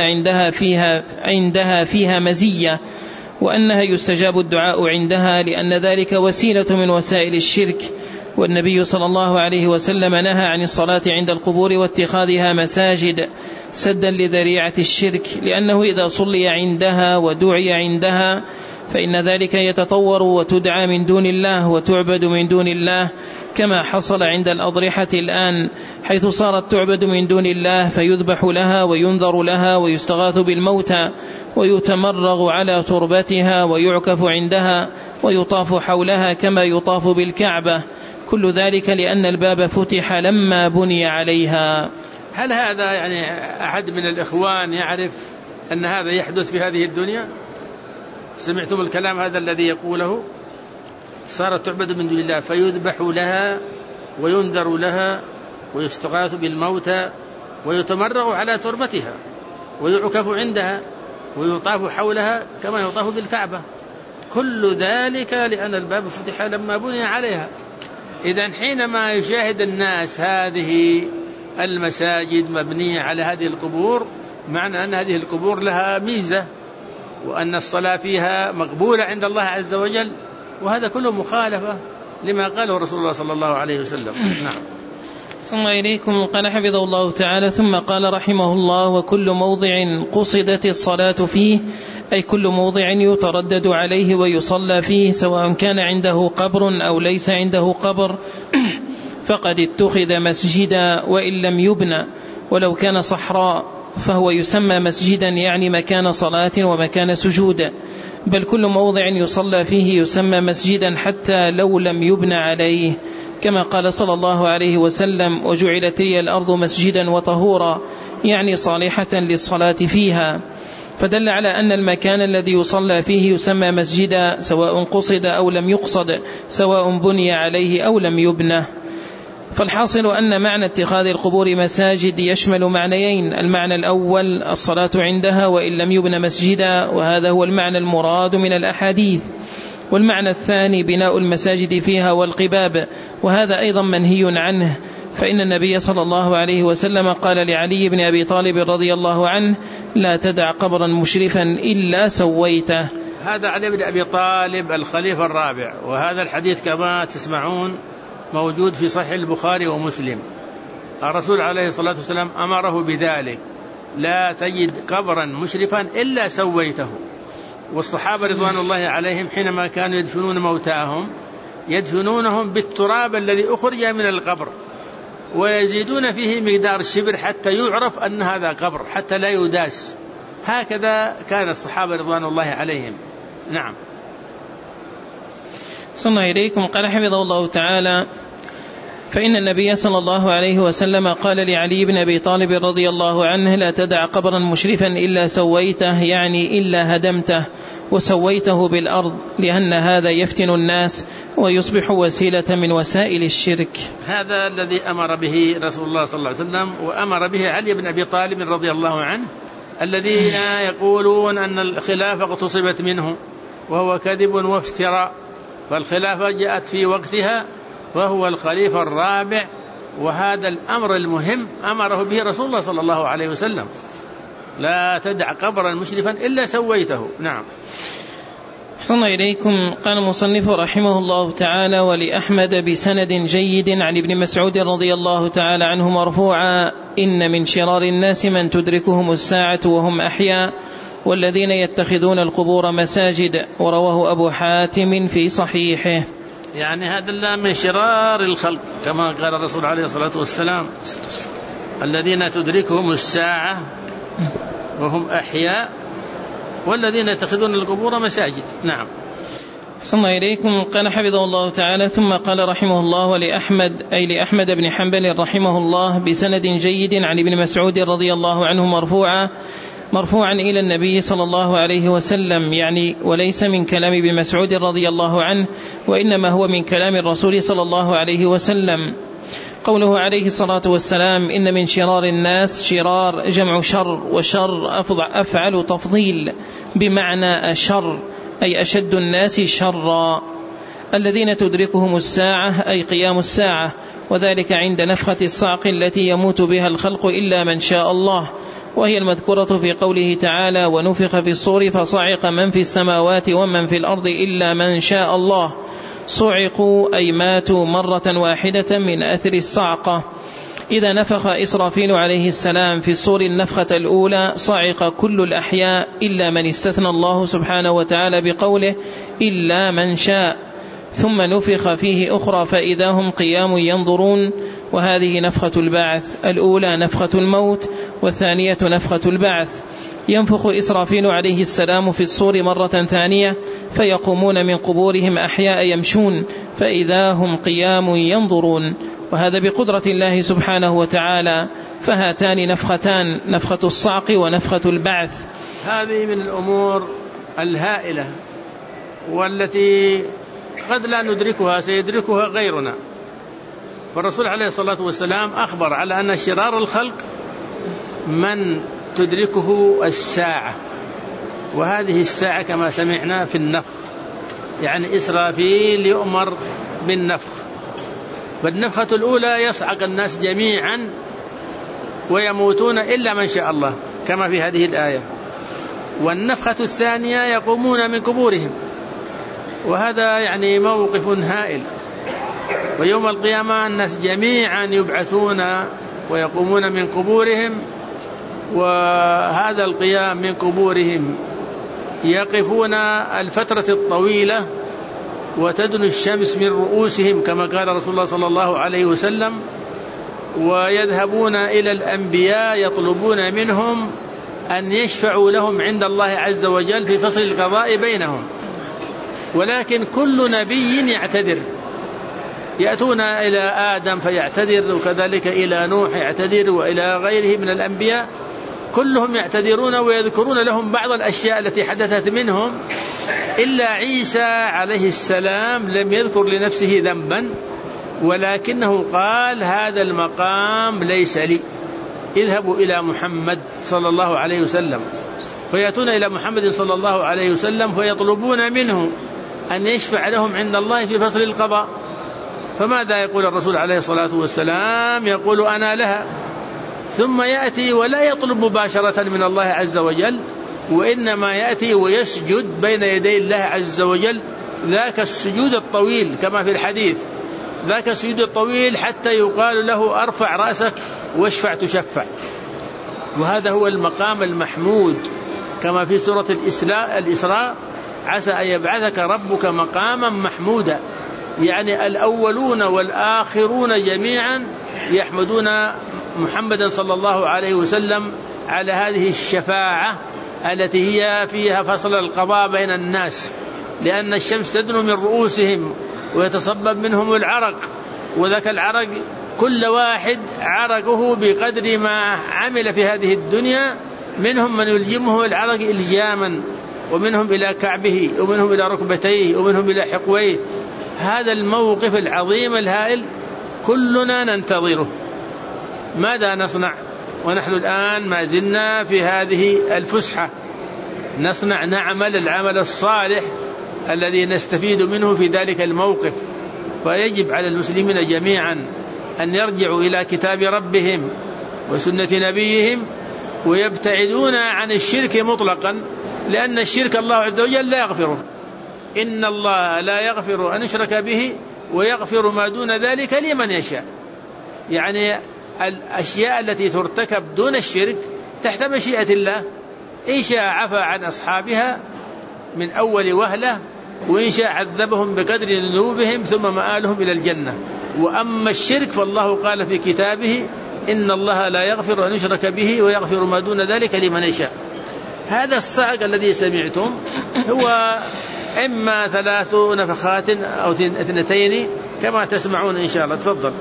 عندها فيها مزية، وأنها يستجاب الدعاء عندها، لأن ذلك وسيلة من وسائل الشرك. والنبي صلى الله عليه وسلم نهى عن الصلاة عند القبور واتخاذها مساجد سدا لذريعة الشرك، لأنه إذا صلي عندها ودعي عندها فإن ذلك يتطور وتدعى من دون الله وتعبد من دون الله، كما حصل عند الأضرحة الآن، حيث صارت تعبد من دون الله، فيذبح لها وينذر لها ويستغاث بالموتى ويتمرغ على تربتها ويعكف عندها ويطاف حولها كما يطاف بالكعبة، كل ذلك لأن الباب فتح لما بني عليها. هل هذا يعني أحد من الإخوان يعرف أن هذا يحدث في هذه الدنيا؟ سمعتم الكلام هذا الذي يقوله؟ صارت تعبد من دون الله، فيذبح لها وينذر لها ويستغاث بالموتى ويتمرغ على تربتها ويعكف عندها ويطاف حولها كما يطاف بالكعبة. كل ذلك لأن الباب فتح لما بني عليها. إذن حينما يشاهد الناس هذه المساجد مبنية على هذه القبور، معنى أن هذه القبور لها ميزة وأن الصلاة فيها مقبولة عند الله عز وجل، وهذا كله مخالفة لما قاله رسول الله صلى الله عليه وسلم. نعم. صلى الله إليكم. قال حفظه الله تعالى: ثم قال رحمه الله: وكل موضع قصدت الصلاة فيه، أي كل موضع يتردد عليه ويصلى فيه، سواء كان عنده قبر أو ليس عنده قبر، فقد اتخذ مسجدا وإن لم يبنى، ولو كان صحراء فهو يسمى مسجدا، يعني مكان صلاة ومكان سجود، بل كل موضع يصلى فيه يسمى مسجدا حتى لو لم يبنى عليه، كما قال صلى الله عليه وسلم: وجعلت لي الأرض مسجدا وطهورا، يعني صالحة للصلاة فيها. فدل على أن المكان الذي يصلى فيه يسمى مسجدا، سواء قصد أو لم يقصد، سواء بني عليه أو لم يبنى. فالحاصل أن معنى اتخاذ القبور مساجد يشمل معنيين: المعنى الأول الصلاة عندها وإن لم يبنى مسجدا، وهذا هو المعنى المراد من الأحاديث، والمعنى الثاني بناء المساجد فيها والقباب، وهذا أيضا منهي عنه، فإن النبي صلى الله عليه وسلم قال لعلي بن أبي طالب رضي الله عنه: لا تدع قبرا مشرفا إلا سويته. هذا علي بن أبي طالب الخليفة الرابع، وهذا الحديث كما تسمعون موجود في صحيح البخاري ومسلم. الرسول عليه الصلاة والسلام أمره بذلك: لا تجد قبرا مشرفا إلا سويته. والصحابة رضوان الله عليهم حينما كانوا يدفنون موتاهم يدفنونهم بالتراب الذي أخرج من القبر، ويزيدون فيه مقدار الشبر حتى يعرف أن هذا قبر، حتى لا يداس. هكذا كان الصحابة رضوان الله عليهم. نعم. صلى الله إليكم. قال حفظه الله تعالى: فإن النبي صلى الله عليه وسلم قال لعلي بن أبي طالب رضي الله عنه: لا تدع قبرا مشرفا إلا سويته، يعني إلا هدمته وسويته بالأرض، لأن هذا يفتن الناس ويصبح وسيلة من وسائل الشرك. هذا الذي أمر به رسول الله صلى الله عليه وسلم، وأمر به علي بن أبي طالب رضي الله عنه، الذين يقولون أن الخلافة اغتصبت منه، وهو كذب وافتراء، فالخلافة جاءت في وقتها، فهو الخليفة الرابع، وهذا الأمر المهم أمره به رسول الله صلى الله عليه وسلم: لا تدع قبرا مشرفا إلا سويته. نعم. صلى إليكم. قال المصنف رحمه الله تعالى: ولأحمد بسند جيد عن ابن مسعود رضي الله تعالى عنه مرفوعا: إن من شرار الناس من تدركهم الساعة وهم أحياء، والذين يتخذون القبور مساجد. ورواه أبو حاتم في صحيحه. يعني هذا لا من شرار الخلق، كما قال الرسول عليه الصلاة والسلام: الذين تدركهم الساعة وهم أحياء، والذين يتخذون القبور مساجد. نعم. صلى الله إليكم. قال حفظه الله تعالى: ثم قال رحمه الله: ولأحمد، أي لأحمد بن حنبل رحمه الله، بسند جيد عن ابن مسعود رضي الله عنه مرفوعا إلى النبي صلى الله عليه وسلم، يعني وليس من كلام ابن مسعود رضي الله عنه، وإنما هو من كلام الرسول صلى الله عليه وسلم. قوله عليه الصلاة والسلام: إن من شرار الناس، شرار جمع شر، وشر أفعل تفضيل بمعنى أشر، أي أشد الناس شرا، الذين تدركهم الساعة، أي قيام الساعة، وذلك عند نفخة الصعق التي يموت بها الخلق إلا من شاء الله، وهي المذكورة في قوله تعالى: ونفخ في الصور فصعق من في السماوات ومن في الأرض إلا من شاء الله. صعقوا أي ماتوا مرة واحدة من أثر الصعقة. إذا نفخ إسرافيل عليه السلام في الصور النفخة الأولى صعق كل الأحياء إلا من استثنى الله سبحانه وتعالى بقوله: إلا من شاء، ثم نفخ فيه أخرى فإذا هم قيام ينظرون، وهذه نفخة البعث، الأولى نفخة الموت، والثانية نفخة البعث. ينفخ إسرافيل عليه السلام في الصور مرة ثانية، فيقومون من قبورهم أحياء يمشون، فإذا هم قيام ينظرون، وهذا بقدرة الله سبحانه وتعالى. فهاتان نفختان، نفخة الصعق ونفخة البعث. هذه من الأمور الهائلة والتي قد لا ندركها، سيدركها غيرنا. فالرسول عليه الصلاة والسلام أخبر على أن شرار الخلق من تدركه الساعة، وهذه الساعة كما سمعنا في النفخ، يعني إسرافيل يؤمر بالنفخ، فالنفخة الأولى يصعق الناس جميعا ويموتون إلا من شاء الله كما في هذه الآية، والنفخة الثانية يقومون من قبورهم، وهذا يعني موقف هائل. ويوم القيامة الناس جميعا يبعثون ويقومون من قبورهم، وهذا القيام من قبورهم يقفون الفترة الطويلة وتدنو الشمس من رؤوسهم كما قال رسول الله صلى الله عليه وسلم، ويذهبون إلى الأنبياء يطلبون منهم أن يشفعوا لهم عند الله عز وجل في فصل القضاء بينهم، ولكن كل نبي يعتذر، يأتون إلى آدم فيعتذر، وكذلك إلى نوح يعتذر، وإلى غيره من الأنبياء كلهم يعتذرون ويذكرون لهم بعض الأشياء التي حدثت منهم، إلا عيسى عليه السلام لم يذكر لنفسه ذنبا، ولكنه قال هذا المقام ليس لي، اذهبوا إلى محمد صلى الله عليه وسلم. فيأتون إلى محمد صلى الله عليه وسلم فيطلبون منه أن يشفع لهم عند الله في فصل القضاء. فماذا يقول الرسول عليه الصلاة والسلام؟ يقول أنا لها، ثم يأتي ولا يطلب مباشرة من الله عز وجل، وإنما يأتي ويسجد بين يدي الله عز وجل، ذاك السجود الطويل كما في الحديث، ذاك السجود الطويل حتى يقال له أرفع رأسك واشفع تشفع. وهذا هو المقام المحمود كما في سورة الإسراء عسى أن يبعثك ربك مقاما محمودا، يعني الأولون والآخرون جميعا يحمدون محمدا صلى الله عليه وسلم على هذه الشفاعة التي هي فيها فصل القضاء بين الناس، لأن الشمس تدنو من رؤوسهم ويتصبب منهم العرق، وذاك العرق كل واحد عرقه بقدر ما عمل في هذه الدنيا، منهم من يلجمه العرق إلجاما، ومنهم إلى كعبه، ومنهم إلى ركبتيه، ومنهم إلى حقويه. هذا الموقف العظيم الهائل كلنا ننتظره. ماذا نصنع ونحن الآن ما زلنا في هذه الفسحة؟ نعمل العمل الصالح الذي نستفيد منه في ذلك الموقف. فيجب على المسلمين جميعا أن يرجعوا إلى كتاب ربهم وسنة نبيهم، ويبتعدون عن الشرك مطلقا، لأن الشرك الله عز وجل لا يغفره، إن الله لا يغفر أن يشرك به ويغفر ما دون ذلك لمن يشاء. يعني الأشياء التي ترتكب دون الشرك تحت مشيئة الله، إن شاء عفى عن أصحابها من أول وهلة، وإن شاء عذبهم بقدر ذنوبهم ثم مآلهم إلى الجنة. وأما الشرك فالله قال في كتابه إن الله لا يغفر أن يشرك به ويغفر ما دون ذلك لمن يشاء. هذا الصعق الذي سمعتم هو إما 3 نفخات أو 2 كما تسمعون إن شاء الله. تفضل.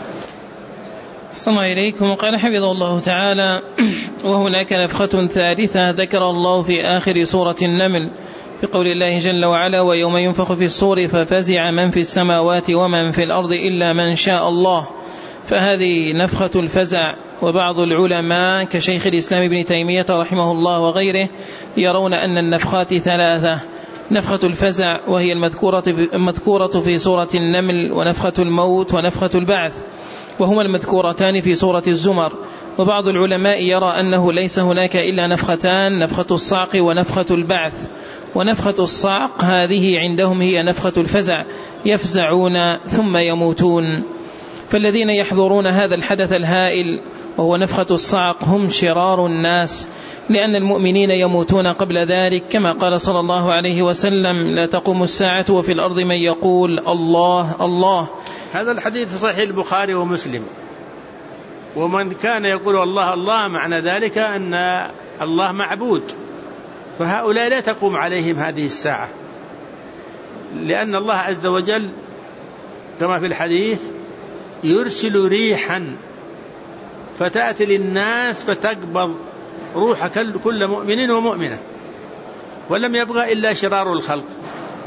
أحسن الله إليكم. قال حفظه الله تعالى: وهناك نفخة ثالثة ذكر الله في آخر سورة النمل في قول الله جل وعلا: ويوم ينفخ في الصور ففزع من في السماوات ومن في الأرض إلا من شاء الله. فهذه نفخة الفزع. وبعض العلماء كشيخ الإسلام ابن تيمية رحمه الله وغيره يرون أن النفخات 3: نفخة الفزع وهي المذكورة في سورة النمل، ونفخة الموت، ونفخة البعث، وهما المذكورتان في سورة الزمر. وبعض العلماء يرى أنه ليس هناك إلا نفختان: نفخة الصعق ونفخة البعث. ونفخة الصعق هذه عندهم هي نفخة الفزع، يفزعون ثم يموتون. فالذين يحضرون هذا الحدث الهائل وهو نفخة الصعق هم شرار الناس، لأن المؤمنين يموتون قبل ذلك، كما قال صلى الله عليه وسلم: لا تقوم الساعة وفي الأرض من يقول الله الله. هذا الحديث في صحيح البخاري ومسلم. ومن كان يقول الله الله معنى ذلك أن الله معبود، فهؤلاء لا تقوم عليهم هذه الساعة، لأن الله عز وجل كما في الحديث يرسل ريحا فتأتي للناس فتقبض روح كل مؤمن ومؤمنة، ولم يبقى إلا شرار الخلق.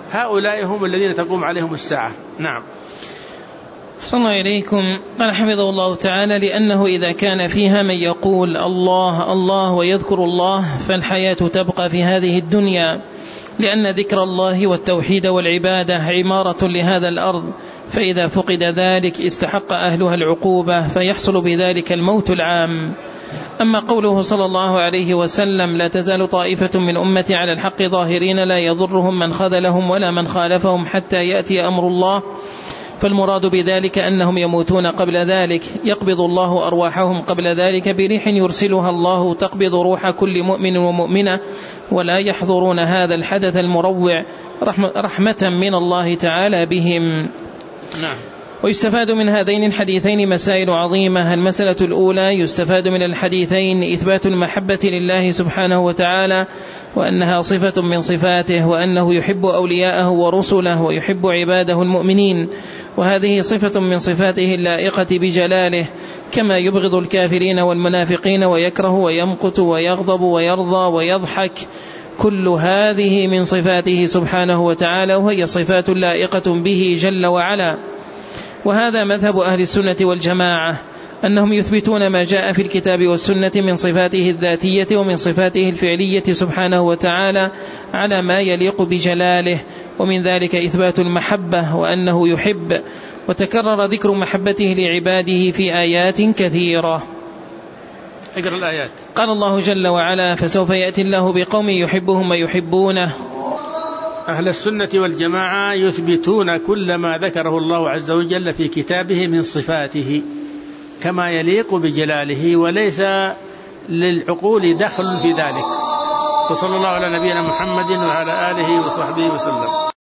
هؤلاء هم الذين تقوم عليهم الساعة. نعم. أحسن الله إليكم. قال حفظه الله تعالى: لأنه إذا كان فيها من يقول الله الله ويذكر الله فالحياة تبقى في هذه الدنيا، لأن ذكر الله والتوحيد والعبادة عمارة لهذا الأرض، فإذا فقد ذلك استحق أهلها العقوبة فيحصل بذلك الموت العام. أما قوله صلى الله عليه وسلم: لا تزال طائفة من أمتي على الحق ظاهرين لا يضرهم من خذلهم ولا من خالفهم حتى يأتي أمر الله، فالمراد بذلك أنهم يموتون قبل ذلك، يقبض الله أرواحهم قبل ذلك بريح يرسلها الله تقبض روح كل مؤمن ومؤمنة، ولا يحضرون هذا الحدث المروع رحمة من الله تعالى بهم. نعم. ويستفاد من هذين الحديثين مسائل عظيمة. المسألة الأولى: يستفاد من الحديثين إثبات المحبة لله سبحانه وتعالى، وأنها صفة من صفاته، وأنه يحب أولياءه ورسله ويحب عباده المؤمنين، وهذه صفة من صفاته اللائقة بجلاله، كما يبغض الكافرين والمنافقين ويكره ويمقت ويغضب ويرضى ويضحك، كل هذه من صفاته سبحانه وتعالى، وهي صفات لائقة به جل وعلا. وهذا مذهب أهل السنة والجماعة، أنهم يثبتون ما جاء في الكتاب والسنة من صفاته الذاتية ومن صفاته الفعلية سبحانه وتعالى على ما يليق بجلاله، ومن ذلك إثبات المحبة وأنه يحب، وتكرر ذكر محبته لعباده في آيات كثيرة. اقرأ الآيات. قال الله جل وعلا: فسوف يأتي الله بقوم يحبهم ويحبونه. أهل السنة والجماعة يثبتون كل ما ذكره الله عز وجل في كتابه من صفاته كما يليق بجلاله، وليس للعقول دخل في ذلك. وصلى الله على نبينا محمد وعلى آله وصحبه وسلم.